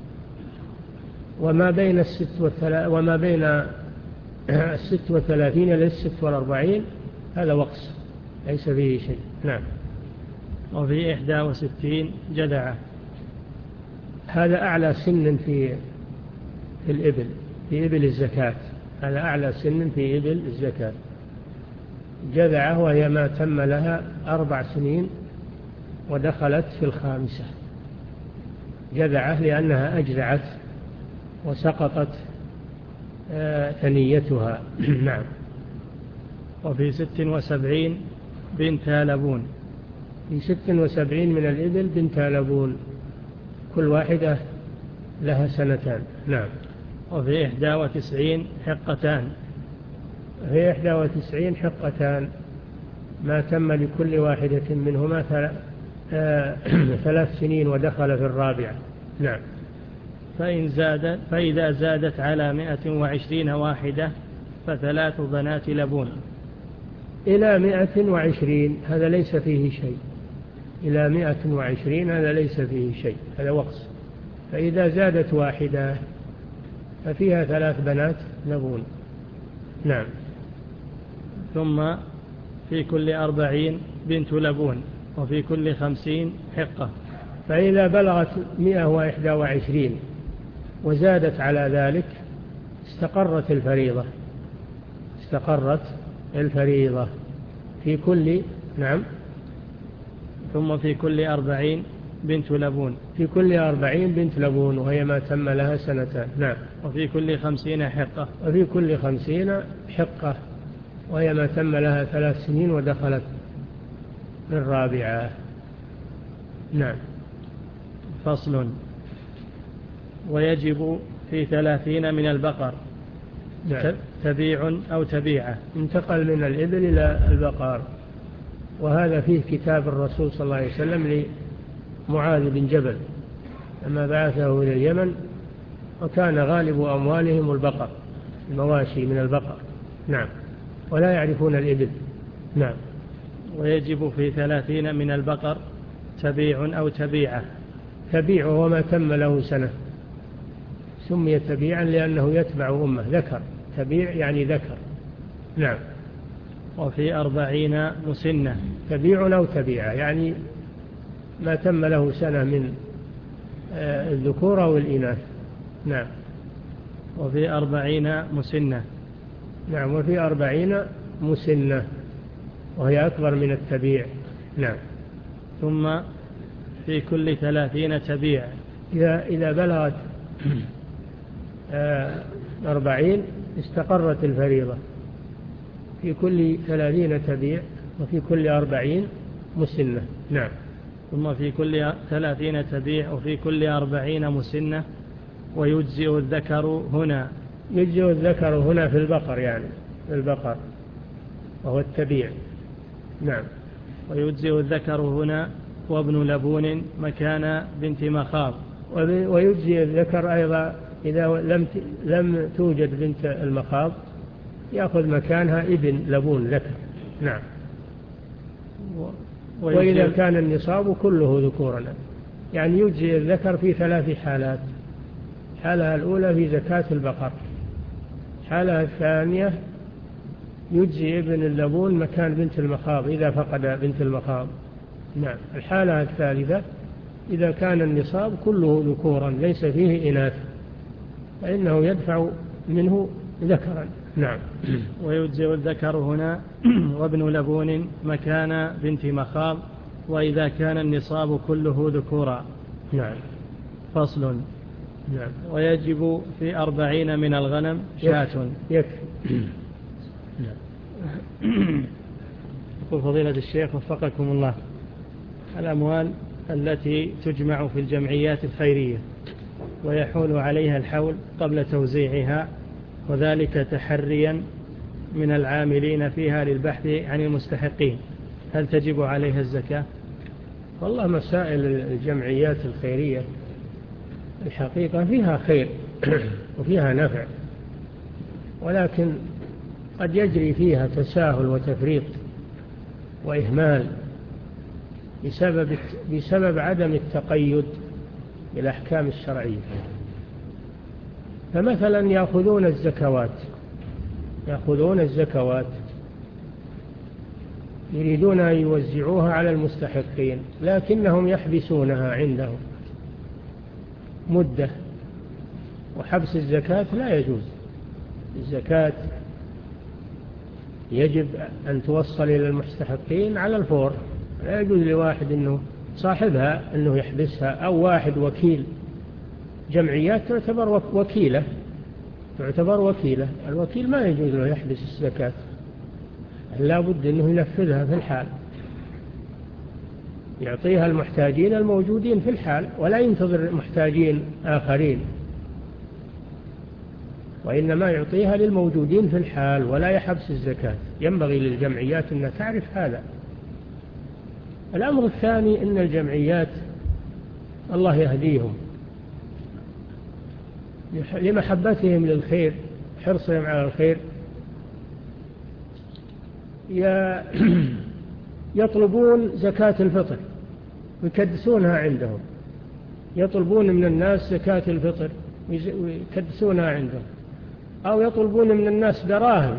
وما بين الست والثلا... وما بين الست والثلاثين إلى الست والأربعين هذا وقص ليس فيه شيء. نعم. وفي إحدى وستين جدعة. هذا أعلى سن في في الإبل، في إبل الزكاة، هذا أعلى سن في إبل الزكاة. جذعة وهي ما تم لها أربع سنين ودخلت في الخامسة. جذعة لأنها أجذعت وسقطت ثنيتها. نعم. وفي ست وسبعين بنت لبون. في ست وسبعين من الإبل بنت لبون، كل واحدة لها سنتان. نعم. وفي إحدى وتسعين حقتان. في إحدى وتسعين حقتان ما تم لكل واحدة منهما ثلاث سنين ودخل في الرابعة. نعم. فإن زادت فإذا زادت على مائة وعشرين واحدة فثلاث بنات لبون. إلى مائة وعشرين هذا ليس فيه شيء، إلى مائة وعشرين هذا ليس فيه شيء، هذا وقص. فإذا زادت واحدة ففيها ثلاث بنات لبون. نعم. ثم في كل أربعين بنت لبون، وفي كل خمسين حقة. فإذا بلغت مائة وواحد وعشرين وزادت على ذلك استقرت الفريضة، استقرت الفريضة في كل. نعم. ثم في كل أربعين بنت لبون. في كل أربعين بنت لبون وهي ما تم لها سنتان. نعم. وفي كل خمسين حقة. وفي كل خمسين حقة وهي ما تم لها ثلاث سنين ودخلت في الرابعة. نعم. فصل. ويجب في ثلاثين من البقر نعم. تبيع أو تبيعة. انتقل من الإبل إلى البقر، وهذا فيه كتاب الرسول صلى الله عليه وسلم لمعاذ بن جبل لما بعثه إلى اليمن، وكان غالب أموالهم البقر، المواشي من البقر. نعم. ولا يعرفون الإبل. نعم. ويجب في ثلاثين من البقر تبيع أو تبيعة. تبيع هو ما تم له سنة، سمي تبيعا لأنه يتبع أمه، ذكر، تبيع يعني ذكر. نعم. وفي أربعين مسنة. تبيع أو تبيعة يعني ما تم له سنة من الذكور أو الإناث. نعم. وفي أربعين مسنة. نعم. وفي أربعين مسنة وهي أكبر من التبيع. نعم. ثم في كل ثلاثين تبيع. إذا, إذا بلغت أربعين استقرت الفريضة، في كل ثلاثين تبيع وفي كل أربعين مسنة. نعم. ثم في كل ثلاثين تبيع وفي كل أربعين مسنة. ويجزئ الذكر هنا. يجزئ الذكر هنا في البقر، يعني في البقر وهو التبيع. نعم. ويجزئ الذكر هنا وابن لبون مكان بنت مخاض. ويجزئ الذكر أيضا إذا لم لم توجد بنت المخاض، يأخذ مكانها ابن لبون ذكر. نعم. وإذا كان النصاب كله ذكورا، يعني يجزئ الذكر في ثلاث حالات. الحالة الأولى في زكاة البقر، الحالة الثانية يجزي ابن اللبون مكان بنت المخاض إذا فقد بنت المخاض. نعم. الحالة الثالثة إذا كان النصاب كله ذكورا ليس فيه إناث، فإنه يدفع منه ذكرا. نعم. ويجزئ الذكر هنا وابن لبون مكان بنت مخاض وإذا كان النصاب كله ذكورا. نعم. فصل. نعم. ويجب في أربعين من الغنم شاة. يكفي. نعم. يقول فضيلة الشيخ وفقكم الله، الأموال التي تجمع في الجمعيات الخيرية ويحول عليها الحول قبل توزيعها، وذلك تحريا من العاملين فيها للبحث عن المستحقين، هل تجب عليها الزكاة؟ والله مسائل الجمعيات الخيرية الحقيقة فيها خير وفيها نفع، ولكن قد يجري فيها تساهل وتفريط وإهمال بسبب بسبب عدم التقيد بالأحكام الشرعية. فمثلا يأخذون الزكوات يأخذون الزكوات يريدون أن يوزعوها على المستحقين، لكنهم يحبسونها عندهم مدة، وحبس الزكاة لا يجوز. الزكاة يجب أن توصل إلى المستحقين على الفور، لا يجوز لواحد أنه صاحبها أنه يحبسها، أو واحد وكيل. جمعيات تعتبر وكيلة تعتبر وكيلة الوكيل ما يجوز له يحبس الزكاة، لا بد أنه ينفذها في الحال، يعطيها المحتاجين الموجودين في الحال، ولا ينتظر محتاجين آخرين، وإنما يعطيها للموجودين في الحال ولا يحبس الزكاة. ينبغي للجمعيات أن تعرف هذا. الأمر الثاني أن الجمعيات الله يهديهم لمحبتهم للخير، حرصهم على الخير، يطلبون زكاة الفطر ويكدسونها عندهم، يطلبون من الناس زكاة الفطر ويكدسونها عندهم، أو يطلبون من الناس دراهم،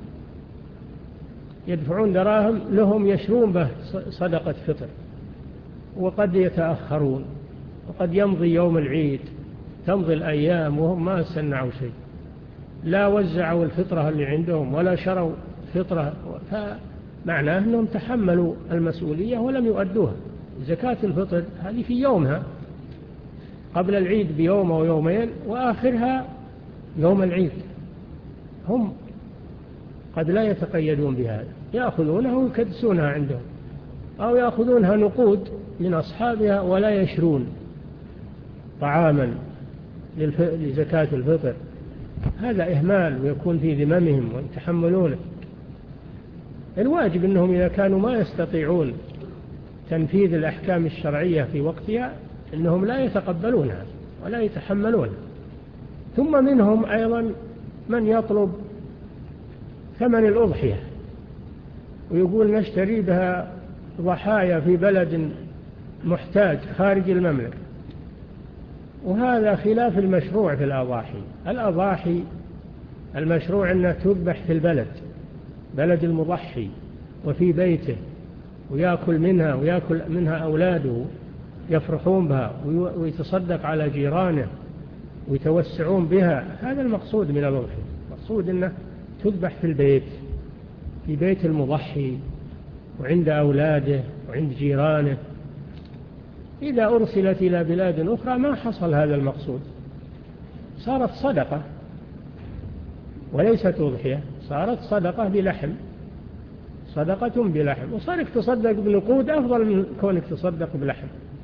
يدفعون دراهم لهم يشرون به صدقة فطر، وقد يتأخرون، وقد يمضي يوم العيد، تمضي الأيام وهم ما سنعوا شيء، لا وزعوا الفطرة اللي عندهم ولا شروا فطرة، فمعناه أنهم تحملوا المسؤولية ولم يؤدوها. زكاة الفطر هذه في يومها قبل العيد بيوم أو يومين، وآخرها يوم العيد. هم قد لا يتقيدون بهذا، يأخذونها ويكدسونها عندهم، أو يأخذونها نقود من أصحابها ولا يشرون طعاما لزكاة الفطر، هذا إهمال ويكون في ذممهم ويتحملونه. الواجب أنهم إذا كانوا ما يستطيعون تنفيذ الأحكام الشرعية في وقتها أنهم لا يتقبلونها ولا يتحملونها. ثم منهم أيضا من يطلب ثمن الأضحية ويقول نشتري بها ضحايا في بلد محتاج خارج المملكة، وهذا خلاف المشروع في الأضاحي. الأضاحي المشروع أنها تذبح في البلد، بلد المضحي وفي بيته، ويأكل منها ويأكل منها أولاده يفرحون بها ويتصدق على جيرانه ويتوسعون بها. هذا المقصود من الأضحية، مقصود أنه تذبح في البيت، في بيت المضحي وعند أولاده وعند جيرانه. إذا أرسلت إلى بلاد أخرى ما حصل هذا المقصود، صارت صدقة وليست أضحية، صارت صدقة بلحم، صدقة بلحم، وصارك تصدق بنقود أفضل من كونك تصدق بلحم.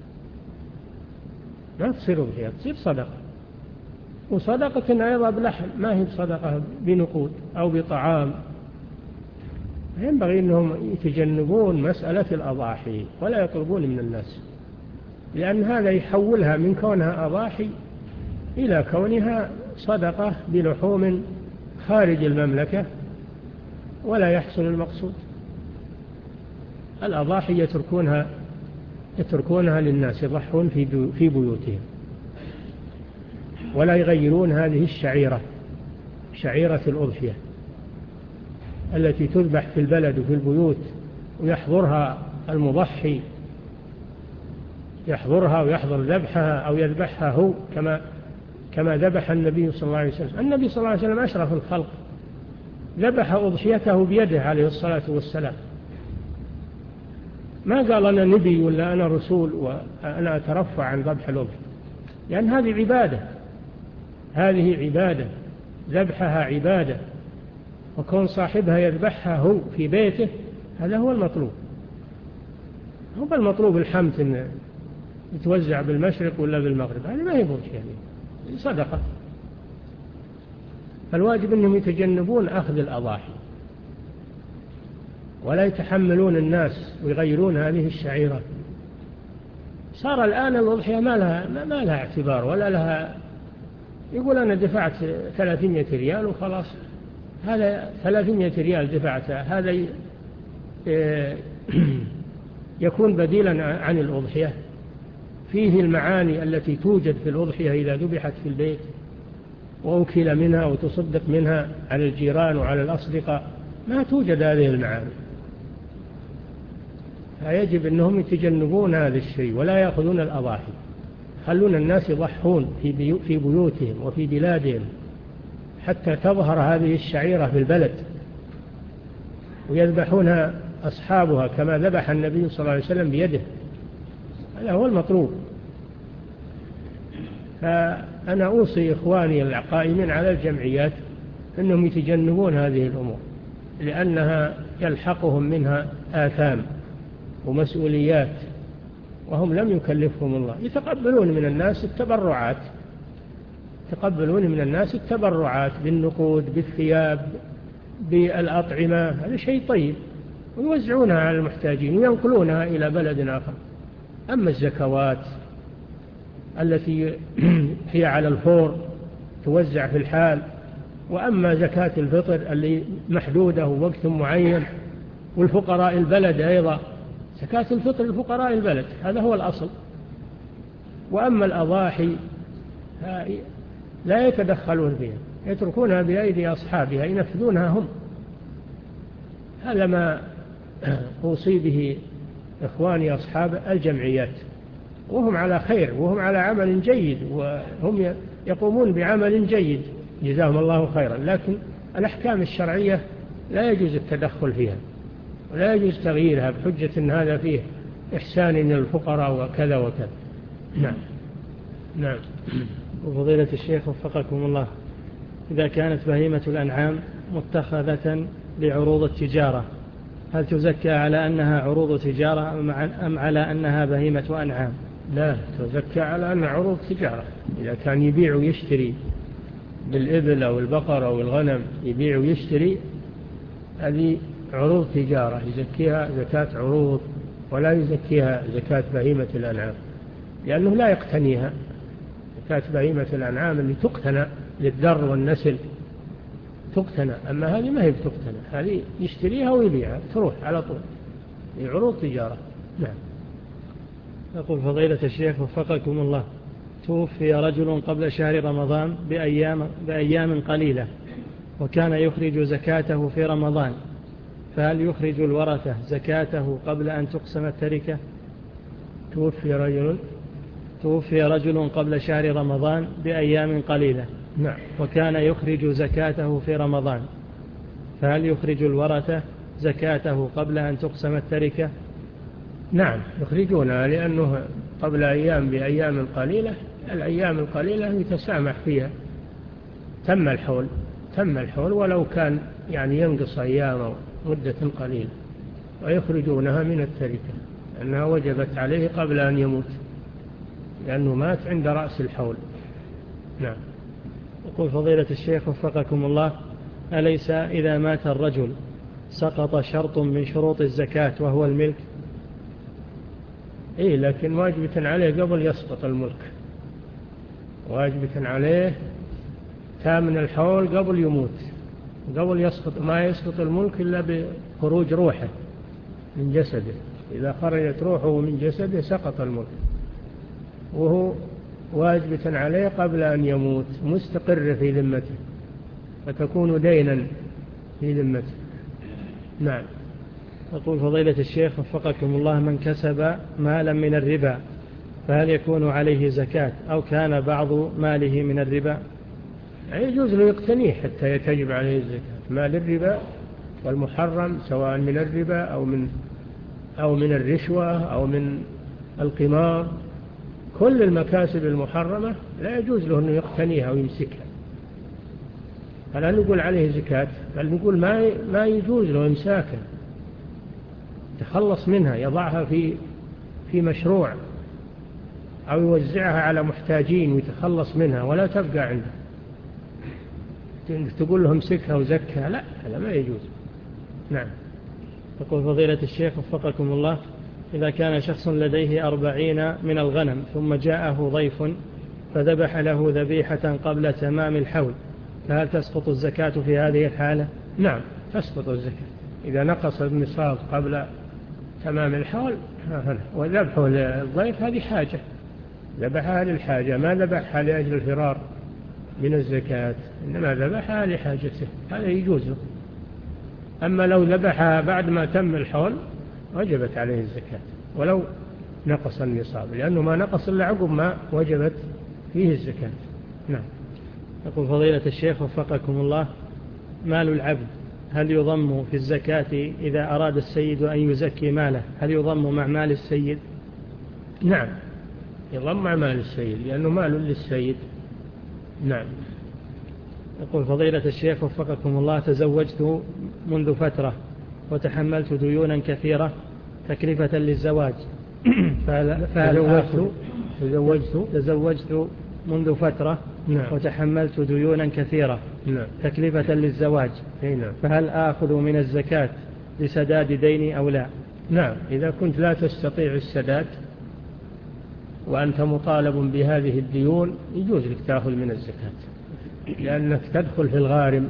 ما تصير أضحية، تصير صدقة. وصدقة أيضا بلحم، ما هي صدقة بنقود أو بطعام. ينبغي أنهم يتجنبون مسألة الأضاحي ولا يطلبون من الناس، لأن هذا يحولها من كونها أضاحي إلى كونها صدقة بلحوم خارج المملكة ولا يحصل المقصود. الأضاحي يتركونها يتركونها للناس يضحون في بيوتهم، ولا يغيرون هذه الشعيرة، شعيرة الأضحية التي تذبح في البلد وفي البيوت ويحضرها المضحي، يحضرها ويحضر ذبحها أو يذبحها هو كما كما ذبح النبي صلى الله عليه وسلم. النبي صلى الله عليه وسلم أشرف الخلق، ذبح أضحيته بيده عليه الصلاة والسلام. ما قال أنا نبي ولا أنا رسول وأنا أترفع عن ذبح الأضحية، لأن هذه عبادة، هذه عبادة، ذبحها عبادة، وكون صاحبها يذبحها هو في بيته هذا هو المطلوب. هو المطلوب الحمد إن يتوزع بالمشرق ولا بالمغرب، هذا ما يبوش يعني صدقة. فالواجب أنهم يتجنبون أخذ الأضاحي ولا يتحملون الناس ويغيرون هذه الشعيرة. صار الآن الأضحية ما لها, ما لها اعتبار ولا لها، يقول أنا دفعت ثلاثمائة ريال وخلاص، هذا ثلاثمائة ريال دفعتها، هذا يكون بديلا عن الأضحية. فيه المعاني التي توجد في الأضحية إذا ذبحت في البيت وأكل منها وتصدق منها على الجيران وعلى الأصدقاء، ما توجد هذه المعاني. فيجب أنهم يتجنبون هذا الشيء ولا يأخذون الأضاحي، خلون الناس يضحون في بيوتهم وفي بلادهم حتى تظهر هذه الشعيرة في البلد ويذبحونها أصحابها كما ذبح النبي صلى الله عليه وسلم بيده. هذا هو المطلوب. فأنا أوصي إخواني القائمين على الجمعيات أنهم يتجنبون هذه الأمور، لأنها يلحقهم منها آثام ومسؤوليات وهم لم يكلفهم الله. يتقبلون من الناس التبرعات، يتقبلون من الناس التبرعات بالنقود، بالثياب، بالأطعمة، هذا شيء طيب، ويوزعونها على المحتاجين وينقلونها إلى بلد آخر. أما الزكوات التي هي على الفور توزع في الحال، وأما زكاة الفطر اللي محدودة ووقت معين، والفقراء البلد أيضا زكاة الفطر الفقراء البلد، هذا هو الأصل. وأما الأضاحي لا يتدخلون فيها، يتركونها بأيدي أصحابها ينفذونها هم. هذا ما أوصي به إخواني أصحاب الجمعيات، وهم على خير وهم على عمل جيد وهم يقومون بعمل جيد جزاهم الله خيرا، لكن الأحكام الشرعية لا يجوز التدخل فيها ولا يجوز تغييرها بحجة أن هذا فيه إحسان للفقراء وكذا وكذا. نعم نعم. وفضيلة الشيخ وفقكم الله، إذا كانت بهيمة الأنعام متخذة لعروض التجارة، هل تزكى على أنها عروض تجارة أم على أنها بهيمة أنعام؟ لا، تزكى على أنها عروض تجارة. إذا كان يبيع ويشتري بالإبل أو البقر أو الغنم يبيع ويشتري، هذه عروض تجارة يزكيها زكاة عروض، ولا يزكيها زكاة بهيمة الأنعام، لأنه لا يقتنيها. زكاة بهيمة الأنعام اللي تقتنى للدر والنسل تقتنى، أما هذه ما هي بتقتنى، هذه يشتريها ويبيعها تروح على طول، هي عروض تجارة. نعم. يقول فضيلة الشيخ وفقكم الله، توفي رجل قبل شهر رمضان بأيام, بأيام قليلة وكان يخرج زكاته في رمضان، فهل يخرج الورثة زكاته قبل أن تقسم التركة؟ توفي رجل توفي رجل قبل شهر رمضان بأيام قليلة. نعم. وكان يخرج زكاته في رمضان، فهل يخرج الورثة زكاته قبل أن تقسم التركة؟ نعم يخرجونها، لأنه قبل أيام بأيام قليلة، الأيام القليلة يتسامح فيها، تم الحول تم الحول ولو كان يعني ينقص أيام أو مدة قليلة، ويخرجونها من التركة لأنها وجبت عليه قبل أن يموت، لأنه مات عند رأس الحول. نعم. يقول فضيلة الشيخ وفقكم الله، أليس إذا مات الرجل سقط شرط من شروط الزكاة وهو الملك؟ إيه، لكن واجبة عليه قبل يسقط الملك، واجبة عليه ثامن الحول قبل يموت، قبل يسقط، ما يسقط الملك إلا بخروج روحه من جسده، إذا خرجت روحه من جسده سقط الملك، وهو واجبة عليه قبل أن يموت، مستقر في ذمته، فتكون دينا في ذمته. نعم. يقول فضيلة الشيخ وفقكم الله، من كسب مالا من الربا فهل يكون عليه زكاة أو كان بعض ماله من الربا؟ يجوز له يقتنيه حتى يتجب عليه الزكاة. مال الربا والمحرم سواء من الربا أو من أو من الرشوة أو من القمار، كل المكاسب المحرمة لا يجوز له أنه يقتنيها ويمسكها، فلا نقول عليه زكاة، بل نقول ما ما يجوز له إمساكها، تخلص منها، يضعها في في مشروع أو يوزعها على محتاجين ويتخلص منها ولا تبقى عنده، تقول له امسكها وزكها، لا، هذا ما يجوز. نعم. يقول فضيلة الشيخ وفقكم الله، إذا كان شخص لديه أربعين من الغنم ثم جاءه ضيف فذبح له ذبيحة قبل تمام الحول، فهل تسقط الزكاة في هذه الحالة؟ نعم تسقط الزكاة إذا نقص النصاب قبل تمام الحول، وذبحه للضيف هذه حاجة، ذبحها للحاجة، ما ذبحها لأجل الفرار من الزكاة، إنما ذبحها لحاجته، هذا يجوز له. أما لو ذبحها بعد ما تم الحول وجبت عليه الزكاة ولو نقص النصاب، لأنه ما نقص إلا عقب ما وجبت فيه الزكاة. نعم. يقول فضيلة الشيخ وفقكم الله، مال العبد هل يضم في الزكاة إذا أراد السيد أن يزكي ماله، هل يضم مع مال السيد؟ نعم يضم مع مال السيد لأنه مال للسيد. نعم. يقول فضيلة الشيخ وفقكم الله، تزوجت منذ فترة وتحملت ديونا كثيرة تكلفة للزواج فهل تزوجت تزوجت تزوجت منذ فترة. نعم. وتحملت ديونا كثيرة. نعم. تكلفة للزواج. نعم. فهل آخذ من الزكاة لسداد ديني أو لا؟ نعم إذا كنت لا تستطيع السداد وأنت مطالب بهذه الديون يجوز لك تأخذ من الزكاة، لأنك تدخل في الغارم،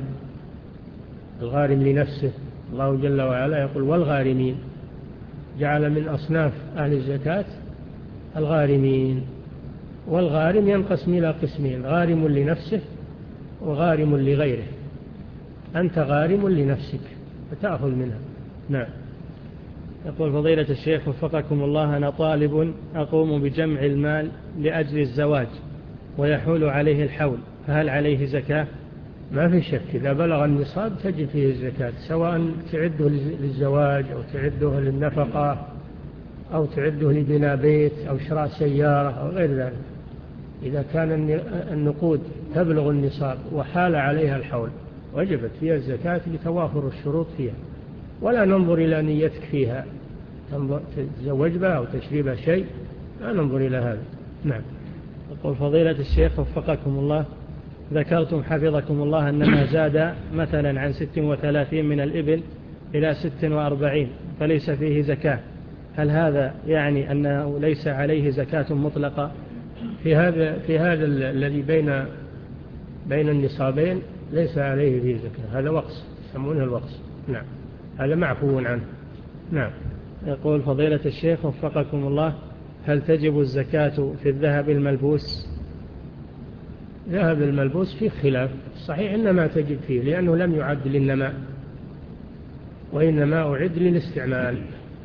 الغارم لنفسه. الله جل وعلا يقول والغارمين، جعل من أصناف أهل الزكاة الغارمين، والغارم ينقسم إلى قسمين، غارم لنفسه وغارم لغيره، أنت غارم لنفسك فتأخذ منها. نعم. يقول فضيلة الشيخ وفقكم الله، أنا طالب أقوم بجمع المال لأجل الزواج ويحول عليه الحول، فهل عليه زكاة؟ ما في شك، إذا بلغ النصاب تجب فيه الزكاة، سواء تعده للزواج أو تعده للنفقة أو تعده لبناء بيت أو شراء سيارة أو غير ذلك، إذا كان النقود تبلغ النصاب وحال عليها الحول وجبت فيها الزكاة لتوافر الشروط فيها، ولا ننظر إلى نيتك فيها، تتزوج بها أو تشري بها شيء، لا ننظر إلى هذا. نعم. يقول فضيلة الشيخ وفقكم الله، ذكرتم حفظكم الله أن ما زاد مثلا عن ست وثلاثين من الإبل إلى ست وأربعين فليس فيه زكاة، هل هذا يعني أنه ليس عليه زكاة مطلقة؟ في هذا في هذا الذي بين بين النصابين ليس عليه فيه زكاة، هذا وقص يسمونه الوقص. نعم، هذا معفو عنه. نعم. يقول فضيلة الشيخ وفقكم الله، هل تجب الزكاة في الذهب الملبوس؟ ذهب الملبوس فيه خلاف، صحيح إنما تجب فيه لأنه لم يعد للنماء وإنما أعد للاستعمال،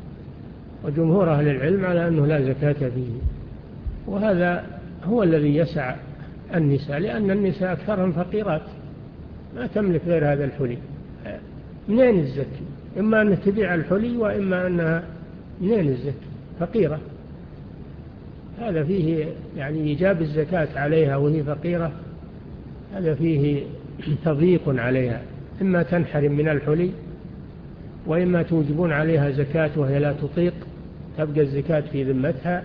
وجمهور أهل العلم على أنه لا زكاة فيه، وهذا هو الذي يسع النساء، لأن النساء أكثرهم فقيرات ما تملك غير هذا الحلي، منين الزكي؟ إما أن تبيع الحلي وإما أنها منين الزكي؟ فقيرة، هذا فيه يعني إيجاب الزكاة عليها وهي فقيرة، هذا فيه تضييق عليها، إما تنحرم من الحلي وإما توجبون عليها زكاة وهي لا تطيق، تبقى الزكاة في ذمتها،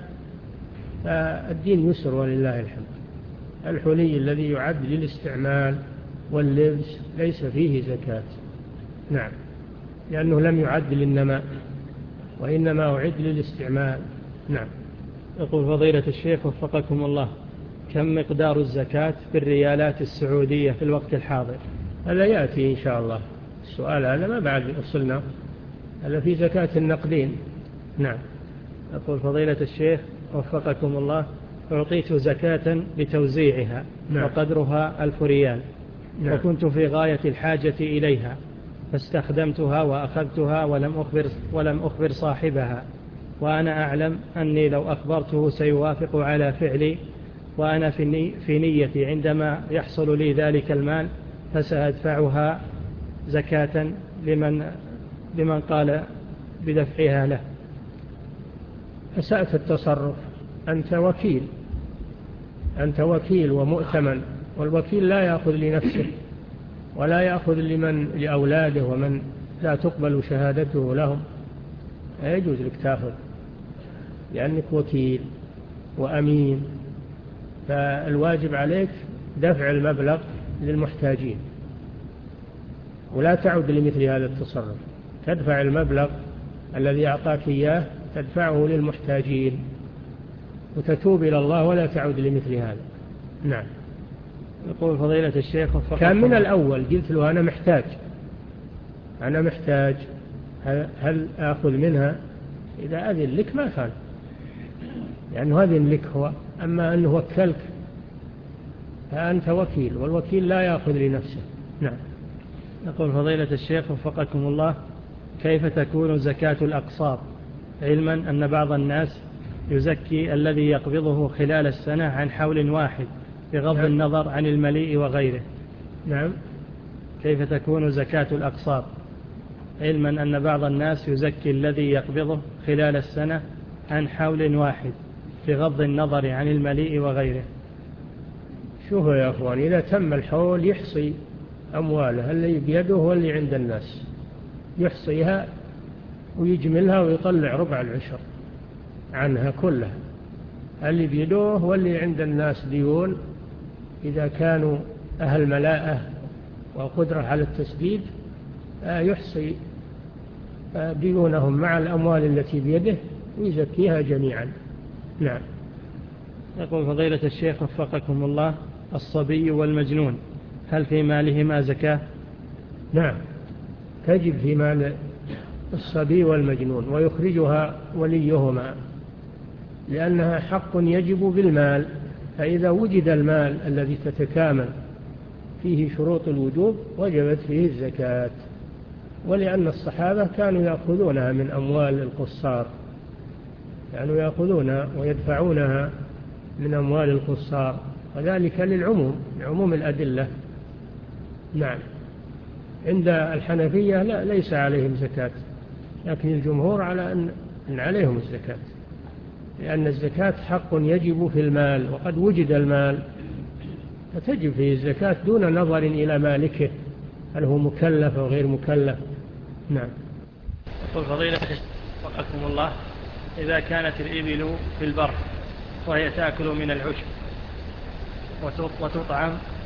فالدين يسر ولله الحمد. الحلي الذي يعد للاستعمال واللبس ليس فيه زكاة. نعم، لأنه لم يعد للنماء وإنما أعد للاستعمال. نعم. يقول فضيلة الشيخ وفقكم الله، كم مقدار الزكاة في الريالات السعودية في الوقت الحاضر؟ هذا يأتي إن شاء الله، السؤال هذا ما بعد وصلنا، هذا في زكاة النقدين. نعم. يقول فضيلة الشيخ وفقكم الله، أعطيت زكاة لتوزيعها. نعم. وقدرها ألف ريال. نعم. وكنت في غاية الحاجة إليها فاستخدمتها وأخذتها ولم أخبر, ولم أخبر صاحبها، وأنا أعلم أني لو أخبرته سيوافق على فعلي، وأنا في, ني في نيتي عندما يحصل لي ذلك المال فسأدفعها زكاة لمن, لمن قال بدفعها له. أسأت التصرف، أنت وكيل، أنت وكيل ومؤتمن، والوكيل لا يأخذ لنفسه ولا يأخذ لمن لأولاده ومن لا تقبل شهادته لهم، لا يجوز لك تأخذ لأنك وكيل وأمين، فالواجب عليك دفع المبلغ للمحتاجين ولا تعود لمثل هذا التصرف، تدفع المبلغ الذي أعطاك إياه تدفعه للمحتاجين وتتوب إلى الله ولا تعود لمثل هذا. نعم. يقول فضيلة الشيخ كان من الأول قلت له أنا محتاج أنا محتاج هل آخذ منها؟ إذا أذن لك ما كان، لأنه أذن لك هو، أما أنه وكلك فأنت وكيل، والوكيل لا يأخذ لنفسه. نعم. يقول فضيلة الشيخ وفقكم الله، كيف تكون زكاة الأقساط، علما أن بعض الناس يزكي الذي يقبضه خلال السنة عن حول واحد بغض نعم. النظر عن المليء وغيره؟ نعم. كيف تكون زكاة الأقساط، علما أن بعض الناس يزكي الذي يقبضه خلال السنة عن حول واحد بغض النظر عن المليء وغيره؟ شوفوا يا أخوان، إذا تم الحول يحصي أمواله اللي بيده واللي عند الناس، يحصيها ويجملها ويطلع ربع العشر عنها كلها، اللي بيده واللي عند الناس ديون، إذا كانوا أهل ملاءة وقدرة على التسديد يحصي ديونهم مع الأموال التي بيده ويزكيها جميعا. نعم. يقول فضيلة الشيخ وفقكم الله، الصبي والمجنون هل في مالهما زكاة؟ نعم، تجب في مال الصبي والمجنون ويخرجها وليهما، لأنها حق يجب بالمال، فإذا وجد المال الذي تتكامل فيه شروط الوجوب وجبت فيه الزكاة، ولأن الصحابة كانوا يأخذونها من أموال القصار، كانوا يأخذونها ويدفعونها من أموال القصار، وذلك للعموم، لعموم الأدلة. نعم. عند الحنفية لا ليس عليهم زكاة، لكن الجمهور على أن, أن عليهم الزكاة، لأن الزكاة حق يجب في المال، وقد وجد المال فتجب فيه الزكاة دون نظر إلى مالكه هل هو مكلف أو غير مكلف. نعم. يقول فضيلة وفقكم الله، إذا كانت الإبل في البر وهي تأكل من العشب وتطعم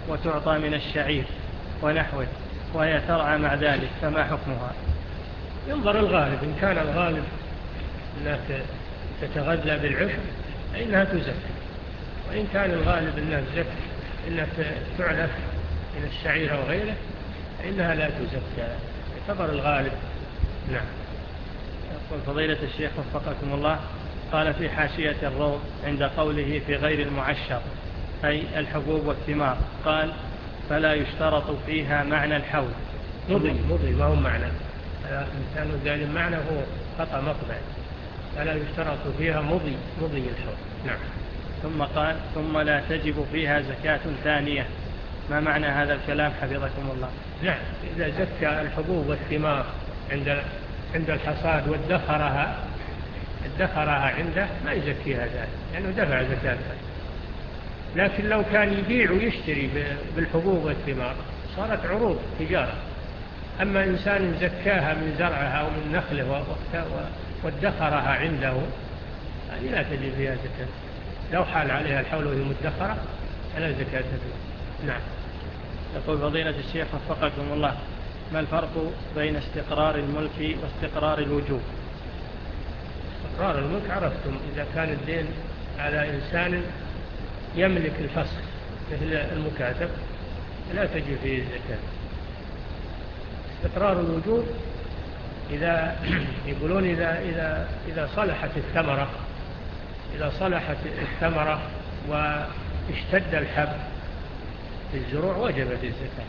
وتعطى من الشعير ونحوه وهي ترعى مع ذلك، فما حكمها؟ ينظر الغالب، إن كان الغالب أنها تتغذى بالعشب فإنها تزكى، وإن كان الغالب أنها تزكى إنها تعلف من الشعير وغيره فإنها لا تزكى، يعتبر الغالب. نعم. يقول فضيلة الشيخ وفقكم الله، قال في حاشية الروض عند قوله في غير المعشر أي الحبوب والثمار، قال فلا يشترط فيها معنى الحول. مضي مضي ما هو معنى، الإنسان ذلك معنى هو خطأ مطبع، فلا يشترط فيها مضي مضي الحول. نعم. ثم قال ثم لا تجب فيها زكاة ثانية، ما معنى هذا الكلام حفظكم الله؟ نعم، إذا زكى الحبوب والثمار عند عند الحصاد وادخرها ادخرها عنده ما يزكيها ذلك لأنه دفع زكاتها، لكن لو كان يبيع ويشتري بالحبوب والثمار صارت عروض تجارة. أما إنسان زكاها من زرعها أو من نخله وادخرها عنده هذه لا تجب فيها زكاة، لو حال عليها الحول وهي مدخرة فلا زكاة فيها. نعم. يقول فضيلة الشيخ وفقكم الله، ما الفرق بين استقرار الملك واستقرار الوجوب؟ استقرار الملك عرفتم، إذا كان الدين على إنسان يملك الفصل مثل المكاتب لا تجب فيه الزكاة. استقرار الوجوب إذا يقولون إذا, إذا, إذا صلحت الثمرة إذا صلحت الثمرة واشتد الحب في الزروع وجبت الزكاة.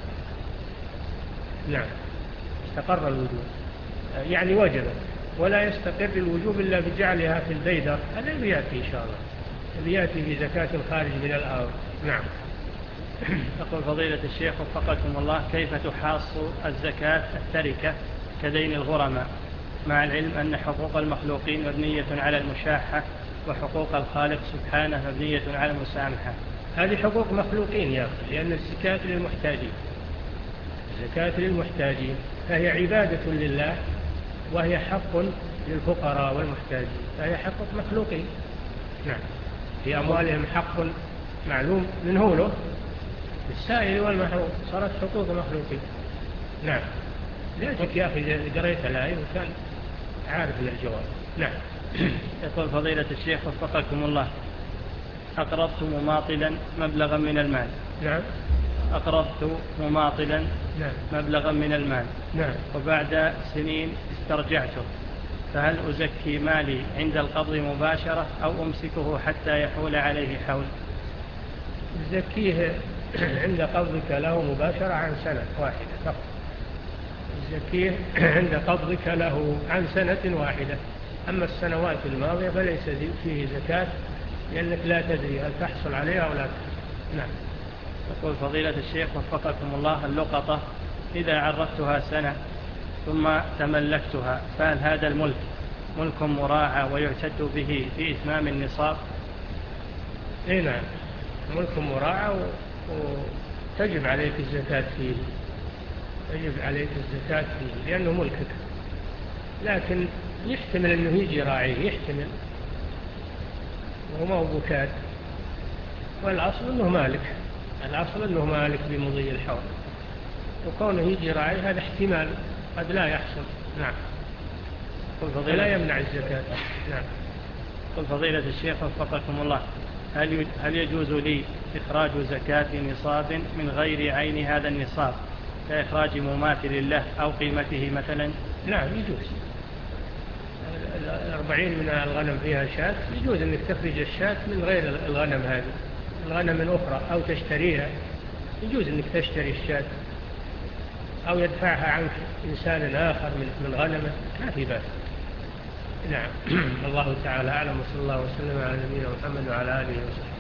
نعم، استقر الوجوب يعني وجبت، ولا يستقر الوجوب إلا بجعلها في البيدر، هذا بيأتي إن شاء الله بيأتي في زكاة الخارج من الأرض. نعم. يقول فضيلة الشيخ وفقكم الله، كيف تحاص الزكاة التركة كدين الغرماء، مع العلم أن حقوق المخلوقين مبنية على المشاحة وحقوق الخالق سبحانه مبنية على المسامحة؟ هذه حقوق مخلوقين يا أخي، لأن الزكاة للمحتاجين، الزكاة للمحتاجين فهي عبادة لله، وهي حق للفقراء والمحتاجين، فهي حقوق مخلوقين. نعم. في أموالهم حق معلوم من هو له السائل والمحروم، صارت حقوق مخلوقين. نعم. ليتك يا أخي قريت الآية وكان عارف الجواب. نعم. يقول فضيلة الشيخ وفقكم الله، أقرضت مماطلا مبلغا من المال. نعم. أقرضت مماطلا نعم. مبلغا من المال. نعم. وبعد سنين استرجعته، فهل أزكي مالي عند القبض مباشرة أو أمسكه حتى يحول عليه حول؟ زكيه عند قبضك له مباشرة عن سنة واحدة فقط، زكيه عند قبضك له عن سنة واحدة، أما السنوات الماضية فليس فيه زكاة، لأنك لا تدري هل تحصل عليها أو لا تحصل. نعم. يقول فضيلة الشيخ وفقكم الله، اللقطة إذا عرفتها سنة ثم تملكتها فهل هذا الملك ملك مراعى ويعتد به في إتمام النصاب؟ إيه نعم، ملك مراعى وتجب عليك الزكاة فيه، تجب عليك الزكاة فيه لأنه ملكك، لكن يحتمل أنه يجي راعيه، يحتمل وهو ما هو بكاد، والأصل أنه مالك، الأصل أنه مالك بمضي الحول، وكونه يجي راعيه هذا احتمال قد لا يحصل. نعم. فلا يمنع الزكاة. نعم. قل فضيلة الشيخ وفقكم الله، هل هل يجوز لي إخراج زكاة نصاب من غير عين هذا النصاب كإخراج مماثل له أو قيمته مثلا؟ نعم يجوز. الأربعين من الغنم فيها شاة، يجوز أنك تخرج الشاة من غير الغنم هذه، الغنم من أخرى، أو تشتريها، يجوز أنك تشتري الشاة أو يدفعها عنك إنسان آخر من غنمه، ما في بأس. نعم. الله تعالى أعلم، وصلى الله وسلم على نبينا محمد وعلى آله وصحبه.